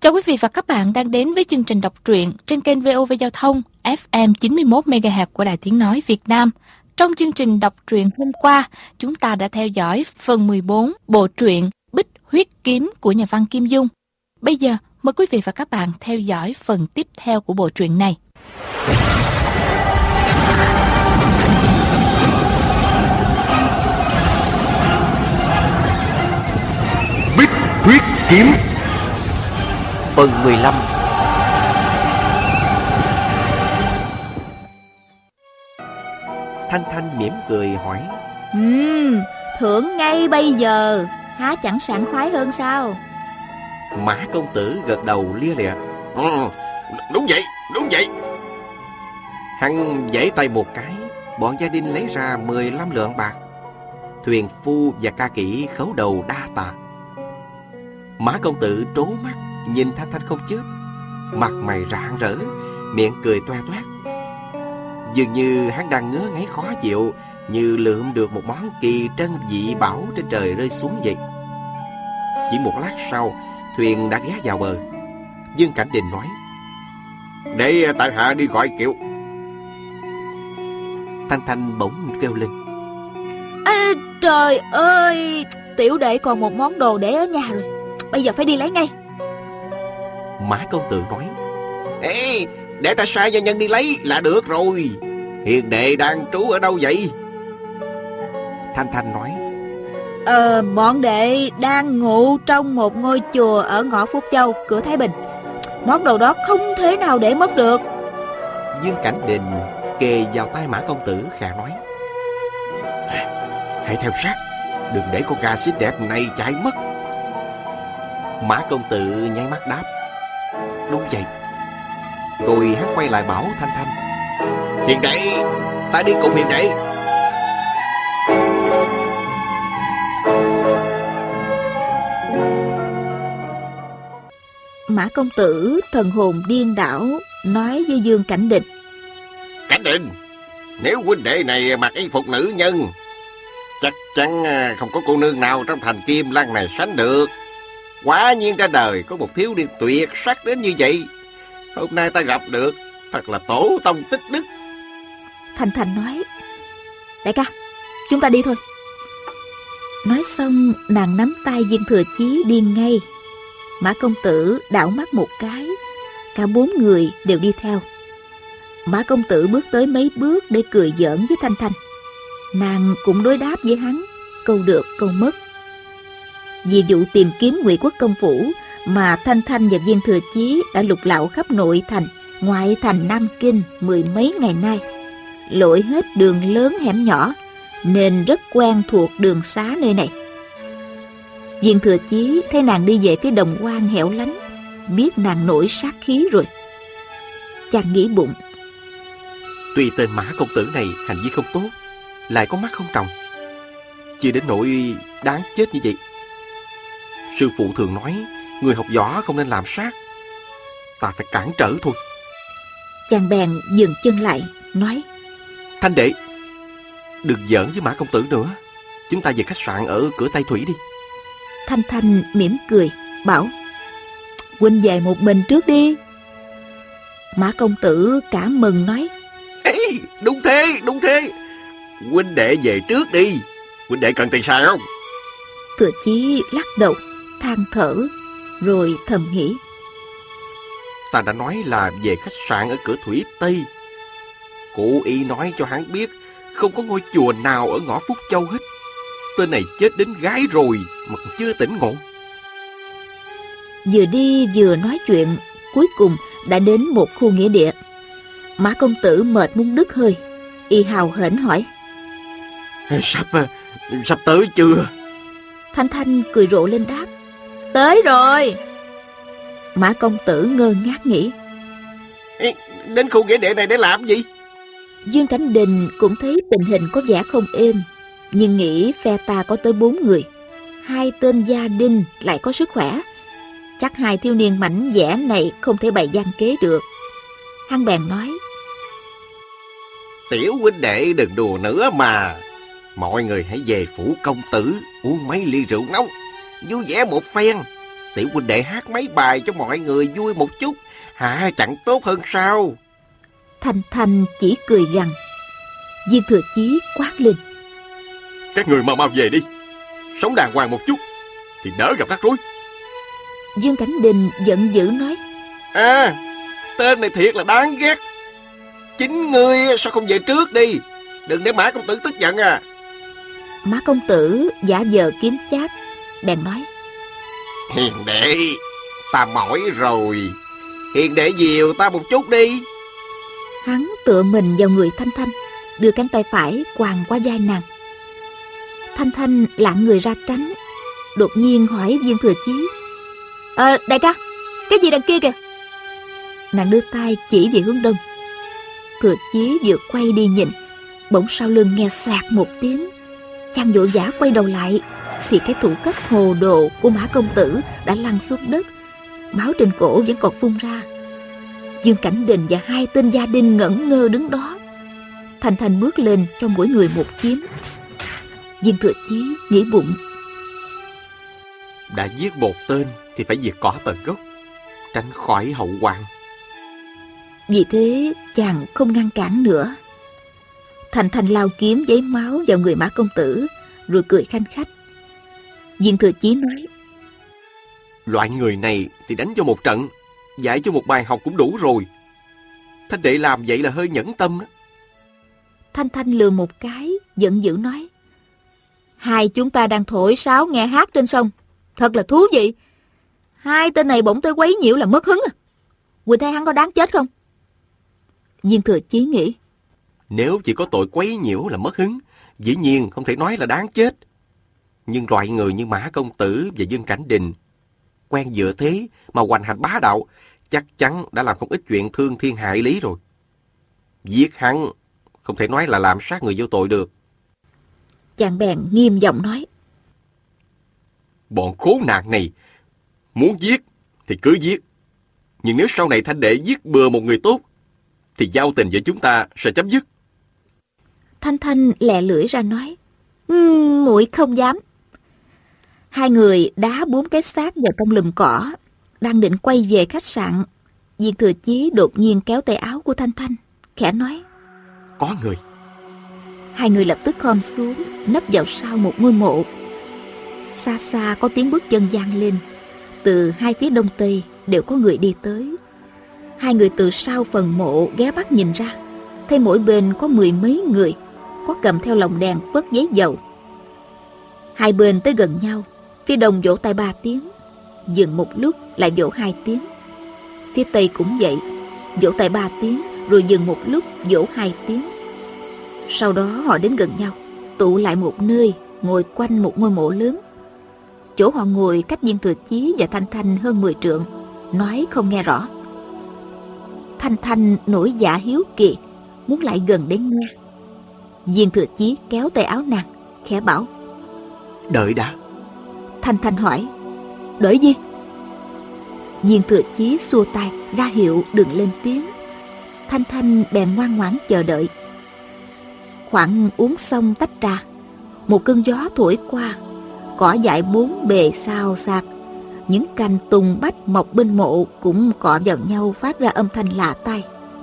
Chào quý vị và các bạn đang đến với chương trình đọc truyện trên kênh VOV Giao thông FM 91 MHz của Đài Tiếng nói Việt Nam. Trong chương trình đọc truyện hôm qua, chúng ta đã theo dõi phần 14 bộ truyện Bích Huyết Kiếm của nhà văn Kim Dung. Bây giờ, mời quý vị và các bạn theo dõi phần tiếp theo của bộ truyện này. Bích Huyết Kiếm phần 15. Thanh Thanh mỉm cười hỏi: Thưởng ngay bây giờ, há chẳng sảng khoái hơn sao? Mã công tử gật đầu lia lịa: Đúng vậy. Hắn giãy tay một cái, bọn gia đình lấy ra 15 lượng bạc. Thuyền phu và ca kỹ khấu đầu đa tạ. Mã công tử trố mắt nhìn Thanh Thanh không chớp, mặt mày rạng rỡ, miệng cười toe toét. Dường như hắn đang ngứa ngáy khó chịu, như lượm được một món kỳ trân dị bảo trên trời rơi xuống vậy. Chỉ một lát sau, thuyền đã ghé vào bờ. Dương Cảnh Đình nói: Để tại hạ đi gọi kiệu. Thanh Thanh bỗng kêu lên: Trời ơi, tiểu đệ còn một món đồ để ở nhà rồi, bây giờ phải đi lấy ngay. Mã công tử nói: Ê, để ta sai gia nhân đi lấy là được rồi. Hiền đệ đang trú ở đâu vậy? Thanh Thanh nói: Bọn đệ đang ngụ trong một ngôi chùa ở ngõ Phúc Châu, cửa Thái Bình. Món đồ đó không thể nào để mất được. Dương Cảnh Đình kề vào tay Mã công tử khẽ nói: Hãy theo sát, đừng để con gà xinh đẹp này chạy mất. Mã công tử nháy mắt đáp: Đúng vậy. Rồi hắn quay lại bảo Thanh Thanh: Hiền đệ, ta đi cùng hiền đệ. Mã công tử thần hồn điên đảo nói với Dương Cảnh Đình: Cảnh Đình, nếu huynh đệ này mặc y phục nữ nhân, chắc chắn không có cô nương nào trong thành Kim Lăng này sánh được. Quả nhiên ra đời có một thiếu niên tuyệt sắc đến như vậy. Hôm nay ta gặp được, thật là tổ tông tích đức. Thanh Thanh nói: Đại ca, chúng ta đi thôi. Nói xong, nàng nắm tay Viên Thừa Chí đi ngay. Mã công tử đảo mắt một cái, cả 4 người đều đi theo. Mã công tử bước tới mấy bước để cười giỡn với Thanh Thanh. Nàng cũng đối đáp với hắn, câu được câu mất. Vì vụ tìm kiếm Ngụy Quốc công phủ mà Thanh Thanh và Viên Thừa Chí đã lục lạo khắp nội thành, ngoại thành Nam Kinh 10 mấy ngày nay, lội hết đường lớn hẻm nhỏ, nên rất quen thuộc đường xá nơi này. Viên Thừa Chí thấy nàng đi về phía đồng quan hẻo lánh, biết nàng nổi sát khí rồi. Chàng nghĩ bụng: Tuy tên Mã công tử này hành vi không tốt, lại có mắt không tròng, chưa đến nỗi đáng chết như vậy. Sư phụ thường nói người học võ không nên làm sát, ta phải cản trở thôi. Chàng bèn dừng chân lại, nói: Thanh đệ, đừng giỡn với Mã công tử nữa, chúng ta về khách sạn ở cửa Tây Thủy đi. Thanh Thanh mỉm cười, bảo: Huynh về một mình trước đi. Mã công tử cảm mừng nói: Ê, đúng thế. Huynh đệ về trước đi. Huynh đệ cần tiền xài không? Thừa Chí lắc đầu, than thở, rồi thầm nghĩ: Ta đã nói là về khách sạn ở cửa Thủy Tây. Cố ý nói cho hắn biết không có ngôi chùa nào ở ngõ Phúc Châu hết. Tên này chết đến gái rồi mà còn chưa tỉnh ngộ. Vừa đi vừa nói chuyện, cuối cùng đã đến một khu nghĩa địa. Mã công tử mệt muốn đứt hơi, y hào hển hỏi: Sắp tới chưa? Thanh Thanh cười rộ lên đáp: Tới rồi. Mã công tử ngơ ngác nghĩ: Đến khu nghĩa địa này để làm gì? Dương Cảnh Đình cũng thấy tình hình có vẻ không êm, nhưng nghĩ phe ta có tới 4 người, 2 tên gia đình lại có sức khỏe, chắc 2 thiếu niên mảnh dẻ này không thể bày gian kế được. Hắn bèn nói: Tiểu huynh đệ đừng đùa nữa mà. Mọi người hãy về phủ công tử uống mấy ly rượu nóng, vui vẻ một phen. tiểu huynh đệ hát mấy bài cho mọi người vui một chút, hả chẳng tốt hơn sao? Thanh Thanh chỉ cười gằn. Viên Thừa Chí quát lên: Các người mau về đi, sống đàng hoàng một chút thì đỡ gặp rắc rối. Dương Cảnh Đình giận dữ nói: Tên này thiệt là đáng ghét. Chính ngươi sao không về trước đi, đừng để Mã công tử tức giận à. Mã công tử giả vờ kiếm chát, bèn nói: Hiền đệ, ta mỏi rồi, hiền đệ dìu ta một chút đi. Hắn tựa mình vào người Thanh Thanh, đưa cánh tay phải quàng qua vai nàng. Thanh Thanh lạng người ra tránh, đột nhiên hỏi Viên Thừa Chí: Đại ca, cái gì đằng kia kìa? Nàng đưa tay chỉ về hướng đông. Thừa Chí vừa quay đi nhìn, bỗng sau lưng nghe xoẹt một tiếng. Chàng vội vã quay đầu lại, thì cái thủ cấp hồ đồ của Mã công tử đã lăn xuống đất, máu trên cổ vẫn còn phun ra. Dương Cảnh Đình và hai tên gia đình ngẩn ngơ đứng đó. Thanh Thanh bước lên cho mỗi người một kiếm. Viên Thừa Chí nghĩ bụng: đã giết một tên thì phải diệt cỏ tận gốc, tránh khỏi hậu hoạn. Vì thế chàng không ngăn cản nữa. Thanh Thanh lao kiếm giấy máu vào người Mã công tử, rồi cười khanh khách. Viên Thừa Chí nói: loại người này thì đánh cho một trận, dạy cho một bài học cũng đủ rồi. Thanh đệ làm vậy là hơi nhẫn tâm đó. Thanh Thanh lừa một cái, giận dữ nói: hai chúng ta đang thổi sáo nghe hát trên sông, thật là thú vị. Hai tên này bỗng tới quấy nhiễu là mất hứng à. Quỳnh thấy hắn có đáng chết không? Viên Thừa Chí nghĩ: nếu chỉ có tội quấy nhiễu là mất hứng, dĩ nhiên không thể nói là đáng chết. Nhưng loại người như Mã công tử và Dương Cảnh Đình, quen dựa thế mà hoành hành bá đạo, chắc chắn đã làm không ít chuyện thương thiên hại lý rồi. Giết hắn không thể nói là làm sát người vô tội được. Chàng bèn nghiêm giọng nói: bọn khốn nạn này muốn giết thì cứ giết, nhưng nếu sau này Thanh đệ giết bừa một người tốt thì giao tình giữa chúng ta sẽ chấm dứt. Thanh Thanh lẹ lưỡi ra nói: muội không dám. Hai người đá 4 cái xác vào trong lùm cỏ, đang định quay về khách sạn. Viên Thừa Chí đột nhiên kéo tay áo của Thanh Thanh, khẽ nói: có người. Hai người lập tức khom xuống, nấp vào sau một ngôi mộ. Xa xa có tiếng bước chân vang lên. Từ hai phía đông tây đều có người đi tới. Hai người từ sau phần mộ ghé mắt nhìn ra, thấy mỗi bên có 10 mấy người, có cầm theo lồng đèn vớt giấy dầu. Hai bên tới gần nhau, phía đông vỗ tay 3 tiếng, dừng một lúc lại vỗ 2 tiếng. Phía tây cũng vậy, vỗ tay 3 tiếng rồi dừng một lúc, vỗ 2 tiếng. Sau đó họ đến gần nhau, tụ lại một nơi, ngồi quanh một ngôi mộ lớn. Chỗ họ ngồi cách Viên Thừa Chí và Thanh Thanh hơn 10 trượng, nói không nghe rõ. Thanh Thanh nổi dạ hiếu kỳ, muốn lại gần để nghe. Viên Thừa Chí kéo tay áo nàng, khẽ bảo: đợi đã. Thanh Thanh hỏi: đợi gì? Viên Thừa Chí xua tay ra hiệu đừng lên tiếng. Thanh Thanh bèn ngoan ngoãn chờ đợi. Khoảng uống xong tách trà, một cơn gió thổi qua, cỏ dại 4 bề xào xạc. Những cành tùng bách mọc bên mộ cũng cọ vào nhau phát ra âm thanh lạ tai.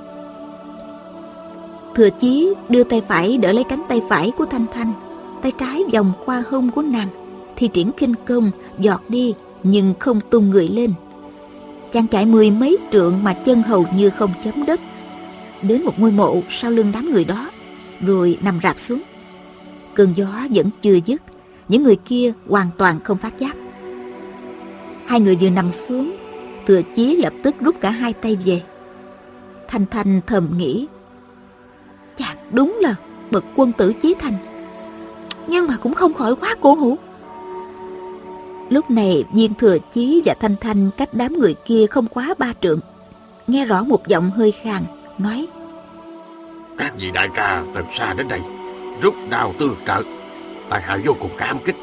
Thừa Chí đưa tay phải đỡ lấy cánh tay phải của Thanh Thanh, tay trái vòng qua hông của nàng, thi triển khinh công giọt đi nhưng không tung người lên. Chàng chạy 10 mấy trượng mà chân hầu như không chấm đất, đến một ngôi mộ sau lưng đám người đó, rồi nằm rạp xuống. Cơn gió vẫn chưa dứt, những người kia hoàn toàn không phát giác. Hai người vừa nằm xuống, Thừa Chí lập tức rút cả hai tay về. Thanh Thanh thầm nghĩ: chàng đúng là bậc quân tử chí thành, nhưng mà cũng không khỏi quá cổ hủ. Lúc này Viên Thừa Chí và Thanh Thanh cách đám người kia không quá 3 trượng, nghe rõ một giọng hơi khàn nói: các vị đại ca từ xa đến đây rút đao tương trợ, tại hạ vô cùng cảm kích.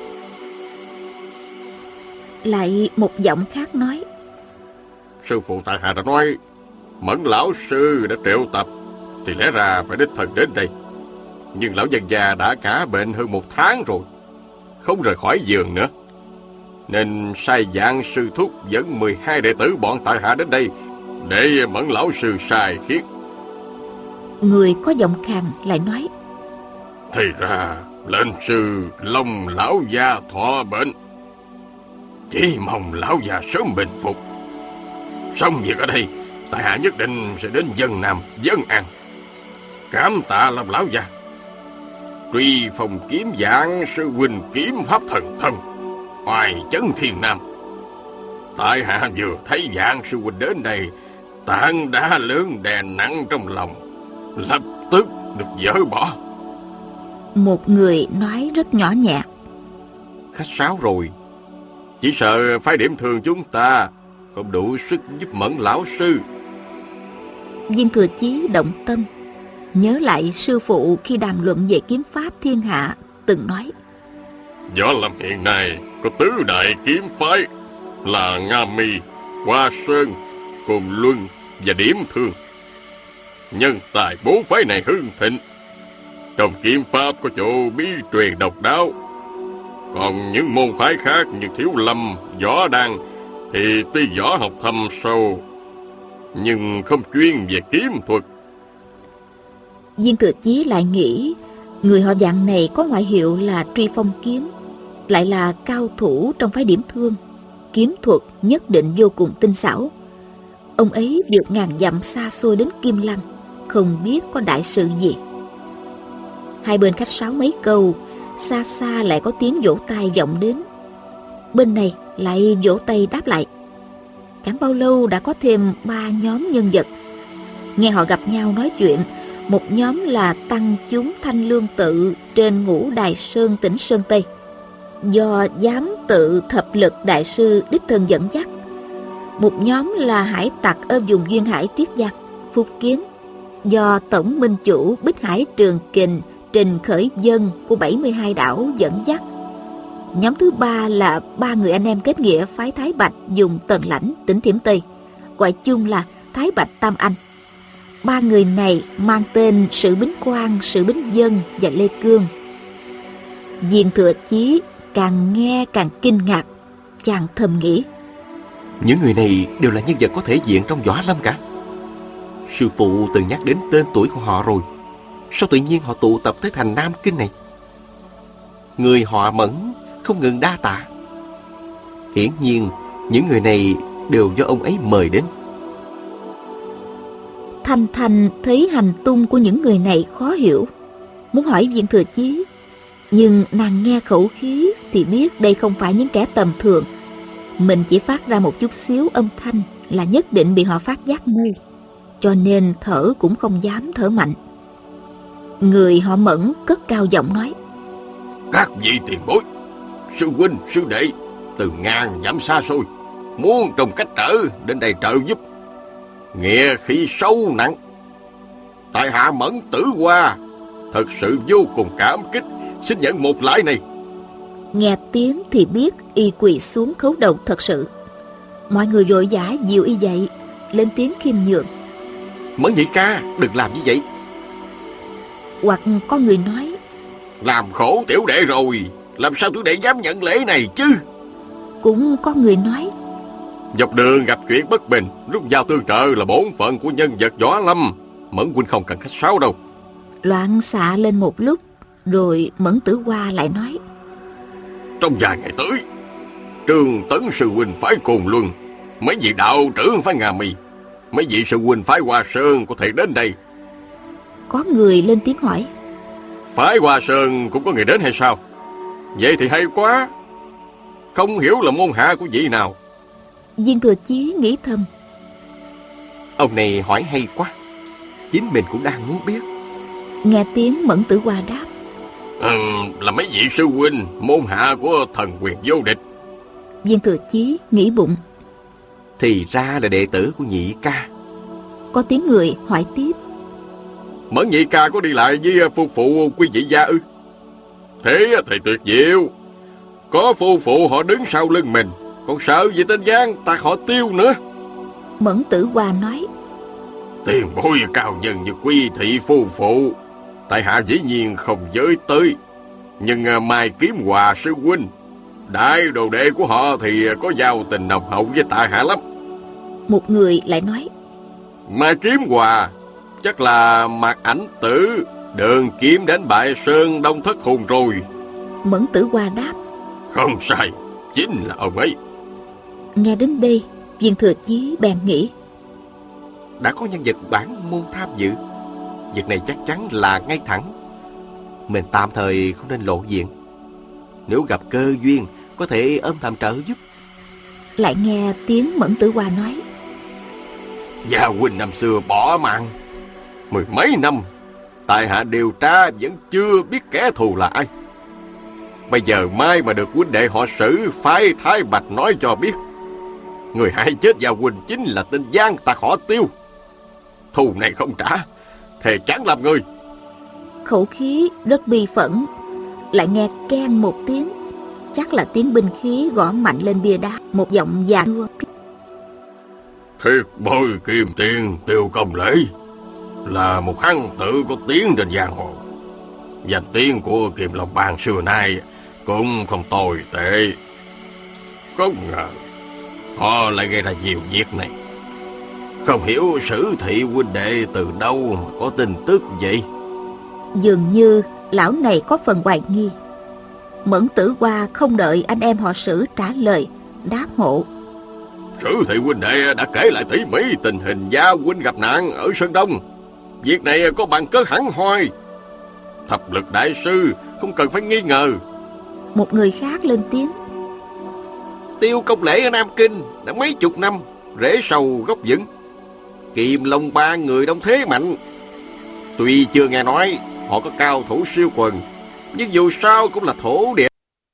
Lại một giọng khác nói: sư phụ tại hạ đã nói Mẫn lão sư đã triệu tập thì lẽ ra phải đích thân đến đây, nhưng lão nhân già đã cả bệnh hơn 1 tháng rồi, không rời khỏi giường nữa. nên sai dạng sư thúc dẫn 12 đệ tử bọn tại hạ đến đây để Mẫn lão sư sai khiến. Người có giọng khàn lại nói: Thì ra lệnh sư Long lão gia thọ bệnh, chỉ mong lão già sớm bình phục. Xong việc ở đây, tại hạ nhất định sẽ đến Vân Nam Vân An cảm tạ Long lão gia. Truy Phong kiếm dạng sư huynh kiếm pháp thần thông, oai chấn thiên nam. Tại hạ vừa thấy dạng sư huynh đến đây, tảng đá lớn đè nặng trong lòng lập tức được dỡ bỏ. Một người nói rất nhỏ nhẹ: Khách sáo rồi, chỉ sợ phái điểm thường chúng ta không đủ sức giúp Mẫn lão sư. Viên Thừa Chí động tâm, nhớ lại sư phụ khi đàm luận về kiếm pháp thiên hạ từng nói: Võ Lâm hiện nay có tứ đại kiếm phái là Nga Mi, Hoa Sơn, Cồn Luân và Điểm Thương. Nhân tài bốn phái này hưng thịnh, trong kiếm pháp có chỗ bí truyền độc đáo. Còn những môn phái khác như Thiếu Lâm, Võ Đan thì tuy võ học thâm sâu nhưng không chuyên về kiếm thuật. Viên Thừa Chí lại nghĩ người họ Dạng này có ngoại hiệu là Truy Phong kiếm, lại là cao thủ trong phái Điểm Thương, kiếm thuật nhất định vô cùng tinh xảo. Ông ấy vượt ngàn dặm xa xôi đến Kim Lăng, không biết có đại sự gì. Hai bên khách sáo mấy câu, xa xa lại có tiếng vỗ tay vọng đến. Bên này lại vỗ tay đáp lại. Chẳng bao lâu đã có thêm 3 nhóm nhân vật. Nghe họ gặp nhau nói chuyện. Một nhóm là tăng chúng Thanh Lương Tự trên Ngũ Đài Sơn, tỉnh Sơn Tây, do giám tự Thập Lực đại sư đích thân dẫn dắt. Một nhóm là hải tặc ở vùng duyên hải Triết Giang, Phúc Kiến, do tổng minh chủ Bích Hải Trường Kình Trình Khởi Dân của 72 đảo dẫn dắt. Nhóm thứ ba là 3 người anh em kết nghĩa phái Thái Bạch dùng Tần Lãnh, tỉnh Thiểm Tây, gọi chung là Thái Bạch Tam Anh. 3 người này mang tên Sử Bính Quang, Sử Bính Dân và Lê Cương. Viên Thừa Chí càng nghe càng kinh ngạc, chàng thầm nghĩ: Những người này đều là nhân vật có thể diện trong võ lâm cả. Sư phụ từng nhắc đến tên tuổi của họ rồi, sao tự nhiên họ tụ tập tới thành Nam Kinh này? Người họ Mẫn không ngừng đa tạ. Hiển nhiên những người này đều do ông ấy mời đến. Thanh Thanh thấy hành tung của những người này khó hiểu, muốn hỏi Viên Thừa Chí, nhưng nàng nghe khẩu khí thì biết đây không phải những kẻ tầm thường. Mình chỉ phát ra một chút xíu âm thanh là nhất định bị họ phát giác ngay, cho nên thở cũng không dám thở mạnh. Người họ Mẫn cất cao giọng nói: Các vị tiền bối, sư huynh, sư đệ từ ngàn dặm xa xôi muốn trong cách trở đến đây trợ giúp, nghĩa khí sâu nặng. Tại hạ Mẫn Tử Hoa thật sự vô cùng cảm kích, xin nhận một lễ này. Nghe tiếng thì biết y quỳ xuống khấu đầu thật sự. Mọi người vội vã dìu y dậy, lên tiếng khiêm nhường: Mẫn nhị ca, đừng làm như vậy. Hoặc có người nói: Làm khổ tiểu đệ rồi, làm sao tiểu đệ dám nhận lễ này chứ? Cũng có người nói: Dọc đường gặp chuyện bất bình, rút dao tương trợ là bổn phận của nhân vật võ lâm, Mẫn huynh không cần khách sáo đâu. Loạn xạ lên một lúc, rồi Mẫn Tử Hoa lại nói: Trong vài ngày tới, Trương Tấn sư huynh phái Cồn Luân, mấy vị đạo trưởng phái Nga Mi, mấy vị sư huynh phái Hoa Sơn có thể đến đây. Có người lên tiếng hỏi: Phái Hoa Sơn cũng có người đến hay sao? Vậy thì hay quá. Không hiểu là môn hạ của vị nào. Viên Thừa Chí nghĩ thầm: Ông này hỏi hay quá, chính mình cũng đang muốn biết. Nghe tiếng Mẫn Tử Hoa đáp: Là mấy vị sư huynh môn hạ của thần quyền vô địch. Viên Thừa Chí nghĩ bụng: Thì ra là đệ tử của nhị ca. Có tiếng người hỏi tiếp: Mẫn nhị ca có đi lại với phu phụ quý vị gia ư? Thế thì tuyệt diệu. Có phu phụ họ đứng sau lưng mình, còn sợ gì tên gian tạc họ Tiêu nữa. Mẫn Tử Hoa nói: Tiền bối cao nhân như quý thị phu phụ, tại hạ dĩ nhiên không giới tới. Nhưng Mai Kiếm Hòa sư huynh, Đại đồ đệ của họ thì có giao tình nồng hậu với tại hạ lắm. Một người lại nói: Mà Kiếm Hòa chắc là Mạc Ảnh Tử đường kiếm đến bại sơn Đông Thất Hùng rồi. Mẫn Tử Hoa đáp: Không sai, chính là ông ấy. Nghe đến đây, Viên Thừa Chí bèn nghĩ: Đã có nhân vật bản môn tham dự, việc này chắc chắn là ngay thẳng. Mình tạm thời không nên lộ diện. Nếu gặp cơ duyên, có thể âm thầm trợ giúp. Lại nghe tiếng Mẫn Tử Hoa nói: Gia huynh năm xưa bỏ mạng 10 mấy năm, tại hạ điều tra vẫn chưa biết kẻ thù là ai. Bây giờ mai mà được huynh đệ họ Sử phái Thái Bạch nói cho biết, người hại chết Gia huynh chính là tên gian tặc họ Tiêu. Thù này không trả, thề chẳng làm người. Khẩu khí rất bi phẫn. Lại nghe keng một tiếng, chắc là tiếng binh khí gõ mạnh lên bia đá. Một giọng già nua: Thiệt bồi Kim Tiên Tiêu Công Lễ là một hăng tự có tiếng trên giang hồ. Danh tiếng của Kim Long Bang xưa nay cũng không tồi tệ. Không ngờ họ lại gây ra nhiều việc này. Không hiểu Sử thị huynh đệ từ đâu mà có tin tức vậy. Dường như lão này có phần hoài nghi. Mẫn Tử Hoa không đợi anh em họ Sử trả lời, đáp hộ: Sử thị huynh đệ đã kể lại tỉ mỉ tình hình Gia huynh gặp nạn ở Sơn Đông. Việc này có bằng cớ hẳn hoi. Thập Lực đại sư không cần phải nghi ngờ. Một người khác lên tiếng: Tiêu Công Lễ ở Nam Kinh đã mấy chục năm, rễ sâu gốc vững. Kim Long Bang người đông thế mạnh. Tuy chưa nghe nói họ có cao thủ siêu quần, nhưng dù sao cũng là thổ địa.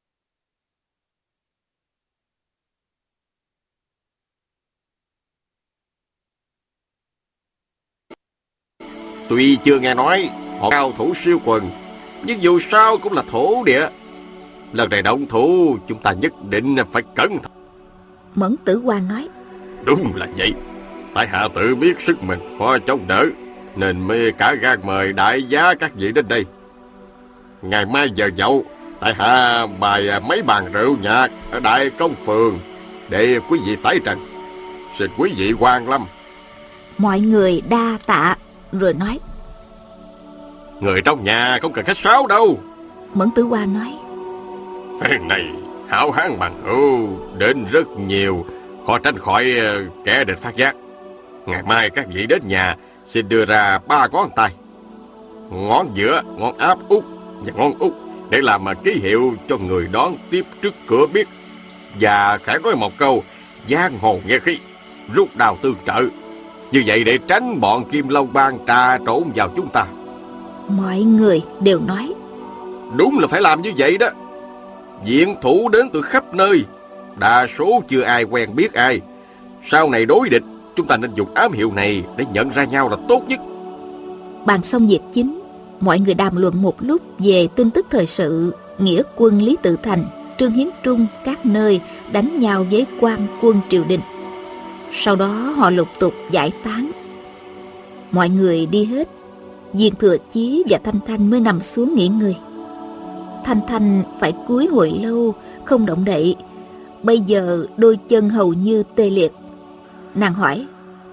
Tuy chưa nghe nói họ cao thủ siêu quần, nhưng dù sao cũng là thổ địa. Lần này động thủ chúng ta nhất định phải cẩn thận. Mẫn Tử Hoa nói: Đúng là vậy. Tại hạ tự biết sức mình khó chống đỡ, nên mới cả gan mời đại giá các vị đến đây. Ngày mai giờ dậu, tại hạ bày mấy bàn rượu nhạc ở Đại Công Phường để quý vị tái trần. Xin quý vị quan lâm. Mọi người đa tạ, rồi nói: Người trong nhà không cần khách sáo đâu. Mẫn Tử Hoa nói: Phen này hảo hán bằng hữu đến rất nhiều, khó tránh khỏi kẻ địch phát giác. Ngày mai các vị đến nhà xin đưa ra 3 ngón tay, ngón giữa, ngón áp út và ngón út, để làm ký hiệu cho người đón tiếp trước cửa biết. Và khẽ nói một câu: giang hồ nghe khí, rút đào tương trợ. Như vậy để tránh bọn Kim Long Bang trà trộn vào chúng ta. Mọi người đều nói: Đúng là phải làm như vậy đó. Viện thủ đến từ khắp nơi, đa số chưa ai quen biết ai. Sau này đối địch, chúng ta nên dùng ám hiệu này để nhận ra nhau là tốt nhất. Bàn xong việc chính, mọi người đàm luận một lúc về tin tức thời sự, nghĩa quân Lý Tự Thành, Trương Hiến Trung các nơi đánh nhau với quan quân triều đình. Sau đó họ lục tục giải tán. Mọi người đi hết, Viên Thừa Chí và Thanh Thanh mới nằm xuống nghỉ ngơi. Thanh Thanh phải cúi hồi lâu không động đậy, bây giờ đôi chân hầu như tê liệt. Nàng hỏi: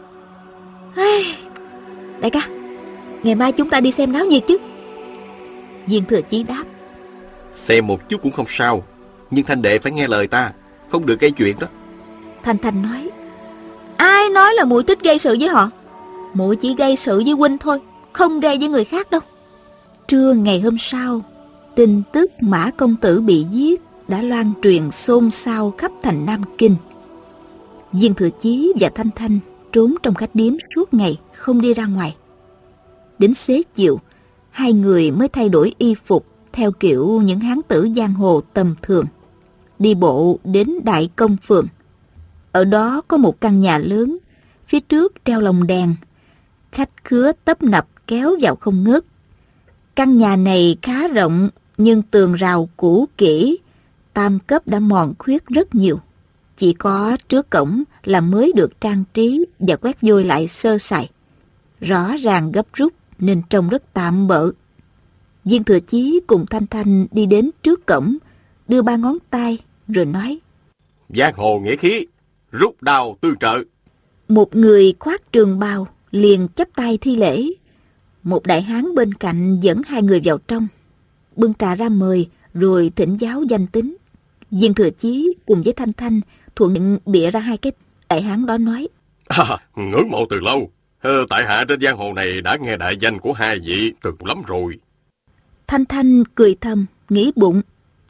Đại ca, ngày mai chúng ta đi xem náo nhiệt chứ? Viên Thừa Chí đáp: Xem một chút cũng không sao, nhưng Thanh đệ phải nghe lời ta, không được gây chuyện đó. Thanh Thanh nói: Ai nói là muội thích gây sự với họ? Muội chỉ gây sự với huynh thôi, không gây với người khác đâu. Trưa ngày hôm sau, tin tức Mã công tử bị giết đã loan truyền xôn xao khắp thành Nam Kinh. Viên Thừa Chí và Thanh Thanh trốn trong khách điếm suốt ngày, không đi ra ngoài. Đến xế chiều, hai người mới thay đổi y phục theo kiểu những hán tử giang hồ tầm thường, đi bộ đến Đại Công Phường. Ở đó có một căn nhà lớn, phía trước treo lồng đèn, khách khứa tấp nập kéo vào không ngớt. Căn nhà này khá rộng, nhưng tường rào cũ kỹ, tam cấp đã mòn khuyết rất nhiều. Chỉ có trước cổng là mới được trang trí và quét vôi lại sơ sài. Rõ ràng gấp rút nên trông rất tạm bợ. Viên Thừa Chí cùng Thanh Thanh đi đến trước cổng, đưa 3 ngón tay rồi nói: Giang hồ nghĩa khí, rút đao tương trợ. Một người khoác trường bào liền chắp tay thi lễ. Một đại hán bên cạnh dẫn hai người vào trong, bưng trà ra mời, rồi thỉnh giáo danh tính. Viên Thừa Chí cùng với Thanh Thanh thuận miệng bịa ra hai cái. Đại hán đó nói: Ngưỡng mộ từ lâu. Tại hạ trên giang hồ này đã nghe đại danh của hai vị từ lắm rồi. Thanh Thanh cười thầm, nghĩ bụng: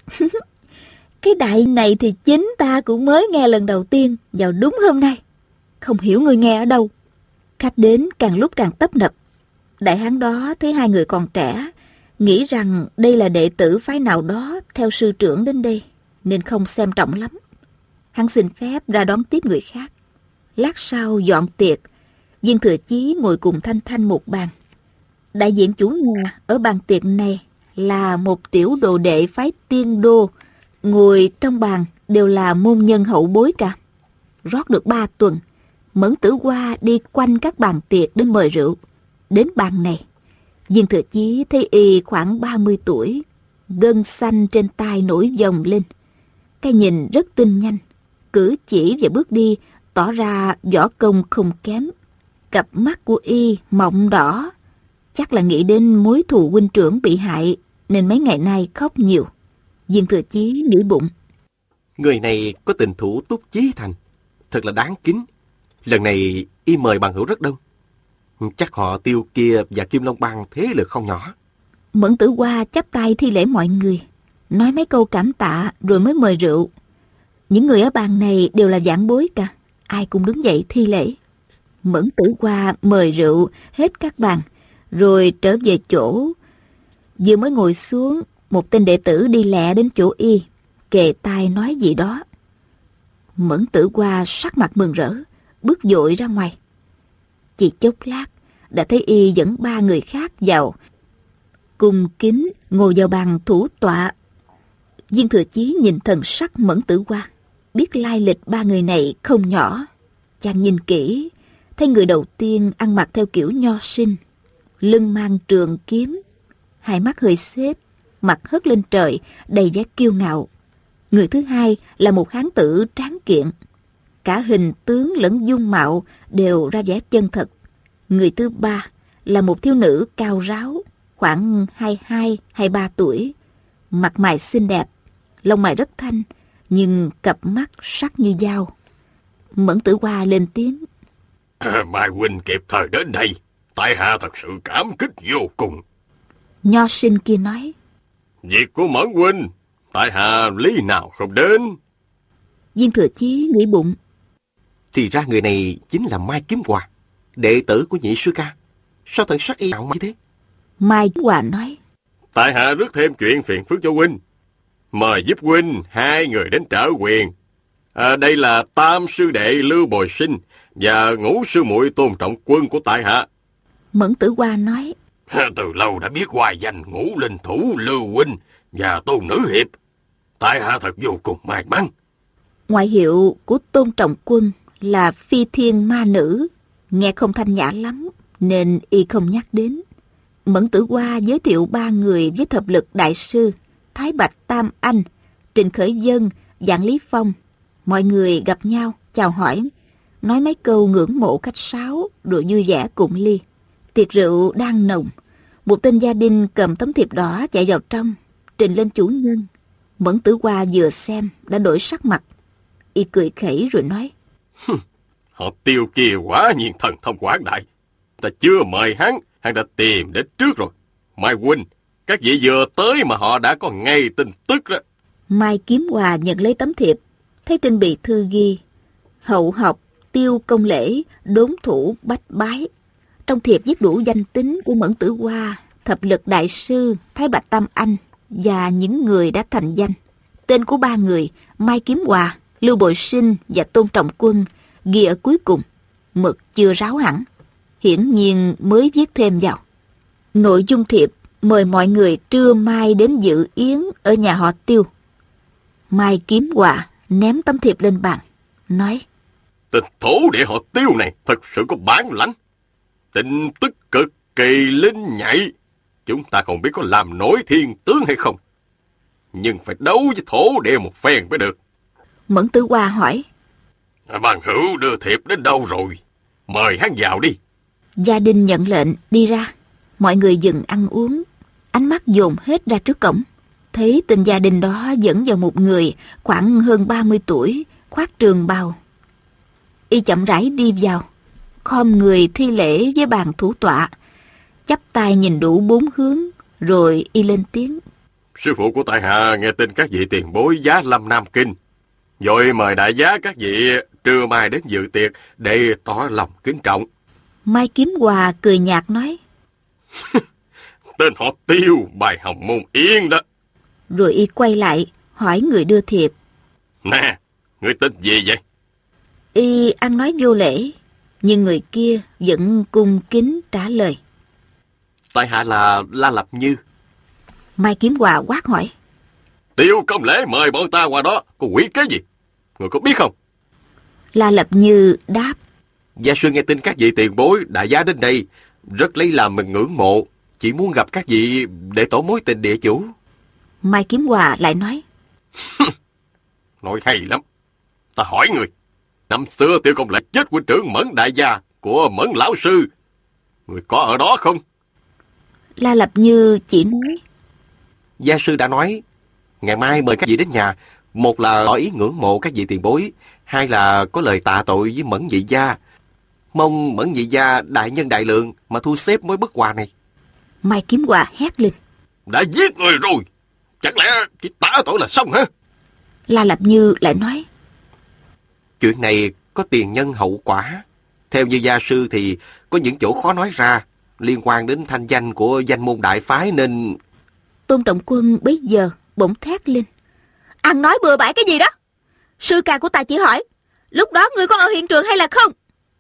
cái đại này thì chính ta cũng mới nghe lần đầu tiên vào đúng hôm nay. Không hiểu người nghe ở đâu. Khách đến càng lúc càng tấp nập. Đại hán đó thấy hai người còn trẻ, nghĩ rằng đây là đệ tử phái nào đó theo sư trưởng đến đây, nên không xem trọng lắm. Hắn xin phép ra đón tiếp người khác. Lát sau dọn tiệc, Viên Thừa Chí ngồi cùng Thanh Thanh một bàn. Đại diện chủ nhà ở bàn tiệc này là một tiểu đồ đệ phái Tiên Đô. Ngồi trong bàn đều là môn nhân hậu bối cả. Rót được 3 tuần, Mẫn Tử Hoa đi quanh các bàn tiệc đến mời rượu. Đến bàn này, Viên Thừa Chí thấy y khoảng 30 tuổi, gân xanh trên tai nổi vòng lên. Cái nhìn rất tinh nhanh, cử chỉ và bước đi tỏ ra võ công không kém. Cặp mắt của y mọng đỏ, chắc là nghĩ đến mối thù huynh trưởng bị hại nên mấy ngày nay khóc nhiều. Viên Thừa Chí nghĩ bụng: Người này có tình thủ túc chí thành, thật là đáng kính. Lần này y mời bằng hữu rất đông. Chắc họ Tiêu kia và Kim Long Bang thế lực không nhỏ. Mẫn Tử Hoa chắp tay thi lễ mọi người, nói mấy câu cảm tạ rồi mới mời rượu. Những người ở bàn này đều là vãn bối cả, ai cũng đứng dậy thi lễ. Mẫn Tử Hoa mời rượu hết các bàn, rồi trở về chỗ. Vừa mới ngồi xuống, một tên đệ tử đi lẹ đến chỗ y, kề tai nói gì đó. Mẫn Tử Hoa sắc mặt mừng rỡ, bước vội ra ngoài. Chỉ chốc lát đã thấy y dẫn 3 người khác vào, cung kính ngồi vào bàn thủ tọa. Viên Thừa Chí nhìn thần sắc Mẫn Tử Hoa, biết lai lịch 3 người này không nhỏ. Chàng nhìn kỹ, thấy người đầu tiên ăn mặc theo kiểu nho sinh, lưng mang trường kiếm, hai mắt hơi xếp, mặt hất lên trời, đầy vẻ kiêu ngạo. Người thứ hai là một hán tử tráng kiện, cả hình tướng lẫn dung mạo đều ra vẻ chân thật. Người thứ ba là một thiếu nữ cao ráo, khoảng 22-23 tuổi, mặt mày xinh đẹp, lông mày rất thanh, nhưng cặp mắt sắc như dao. Mẫn Tử Hoa lên tiếng: Mai huynh kịp thời đến đây, tại hạ thật sự cảm kích vô cùng. Nho sinh kia nói: Việc của Mẫn huynh, tại hạ lý nào không đến. Viên Thừa Chí nghĩ bụng: Thì ra người này chính là Mai Kiếm Hòa, đệ tử của nhị sư ca. Sao thần sắc y ảo như thế? Mai Kiếm Hòa nói: Tại hạ rước thêm chuyện phiền phức cho huynh, mời giúp huynh 2 người đến trở quyền. Đây là tam sư đệ Lưu Bồi Sinh và ngũ sư muội Tôn Trọng Quân của tại hạ. Mẫn Tử Hoa nói: Từ lâu đã biết hoài danh Ngũ Linh Thủ Lưu huynh và Tôn Nữ hiệp, tại hạ thật vô cùng may mắn. Ngoại hiệu của Tôn Trọng Quân là Phi Thiên Ma Nữ, nghe không thanh nhã lắm nên y không nhắc đến. Mẫn Tử Hoa giới thiệu 3 người với thập lực đại sư Thái Bạch Tam Anh, Trịnh Khởi Vân, Vạn Lý Phong. Mọi người gặp nhau chào hỏi, nói mấy câu ngưỡng mộ khách sáo rồi vui vẻ cùng ly. Tiệc rượu đang nồng, một tên gia đình cầm tấm thiệp đỏ chạy vào trong, trình lên chủ nhân. Mẫn Tử Hoa vừa xem đã đổi sắc mặt, y cười khẩy rồi nói: Họ Tiêu kia quả nhiên thần thông quảng đại, ta chưa mời hắn đã tìm đến trước rồi. Mai huynh, các vị vừa tới mà họ đã có ngay tin tức đó. Mai Kiếm Hòa nhận lấy tấm thiệp, thấy trên bì thư ghi: hậu học Tiêu Công Lễ, đốn thủ bách bái. Trong thiệp viết đủ danh tính của Mẫn Tử Hoa, thập lực đại sư Thái Bạch Tam Anh và những người đã thành danh. Tên của 3 người Mai Kiếm Hòa, Lưu Bồi Sinh và Tôn Trọng Quân ghi ở cuối cùng, mực chưa ráo hẳn, hiển nhiên mới viết thêm vào. Nội dung thiệp mời mọi người trưa mai đến dự yến ở nhà họ Tiêu. Mai Kiếm Hòa ném tấm thiệp lên bàn, nói: Tên thổ địa họ Tiêu này thật sự có bản lãnh, tin tức cực kỳ linh nhạy. Chúng ta không biết có làm nổi thiên tướng hay không, nhưng phải đấu với thổ địa một phen mới được. Mẫn Tử Hoa hỏi. Bằng hữu đưa thiệp đến đâu rồi? Mời hắn vào đi. Gia Đình nhận lệnh đi ra. Mọi người dừng ăn uống, ánh mắt dồn hết ra trước cổng. Thấy tên gia đình đó dẫn vào một người khoảng hơn 30 tuổi, khoác trường bào. Y chậm rãi đi vào, khom người thi lễ với bàn thủ tọa, chắp tay nhìn đủ 4 hướng, rồi y lên tiếng. Sư phụ của tại hạ nghe tin các vị tiền bối giá lâm Nam Kinh, rồi mời đại giá các vị trưa mai đến dự tiệc để tỏ lòng kính trọng. Mai Kiếm Hòa cười nhạt nói. Tên họ Tiêu, bài Hồng Môn Yên đó. Rồi y quay lại hỏi người đưa thiệp. Nè, người tên gì vậy? Y ăn nói vô lễ, nhưng người kia vẫn cung kính trả lời. Tại hạ là La Lập Như. Mai Kiếm Hòa quát hỏi. Tiêu Công Lễ mời bọn ta qua đó, có quỷ kế gì? Người có biết không? La Lập Như đáp. Gia sư nghe tin các vị tiền bối đại giá đến đây, rất lấy làm mình ngưỡng mộ, chỉ muốn gặp các vị để tỏ mối tình địa chủ. Mai Kiếm Hòa lại nói. Nói hay lắm. Ta hỏi người, năm xưa Tiêu Công Lễ chết huynh trưởng Mẫn đại gia của Mẫn lão sư, người có ở đó không? La Lập Như chỉ nói. Gia sư đã nói, ngày mai mời các vị đến nhà, một là tỏ ý ngưỡng mộ các vị tiền bối, hai là có lời tạ tội với Mẫn nhị gia. Mong Mẫn nhị gia đại nhân đại lượng mà thu xếp mối bất hòa này. Mai Kiếm Hòa hét lên. Đã giết người rồi, chẳng lẽ chỉ tạ tội là xong hả? La Lập Như lại nói. Chuyện này có tiền nhân hậu quả. Theo như gia sư thì có những chỗ khó nói ra, liên quan đến thanh danh của danh môn đại phái nên... Tôn Trọng Quân bấy giờ bỗng thét lên. Ăn nói bừa bãi cái gì đó? Sư ca của ta chỉ hỏi, lúc đó ngươi có ở hiện trường hay là không?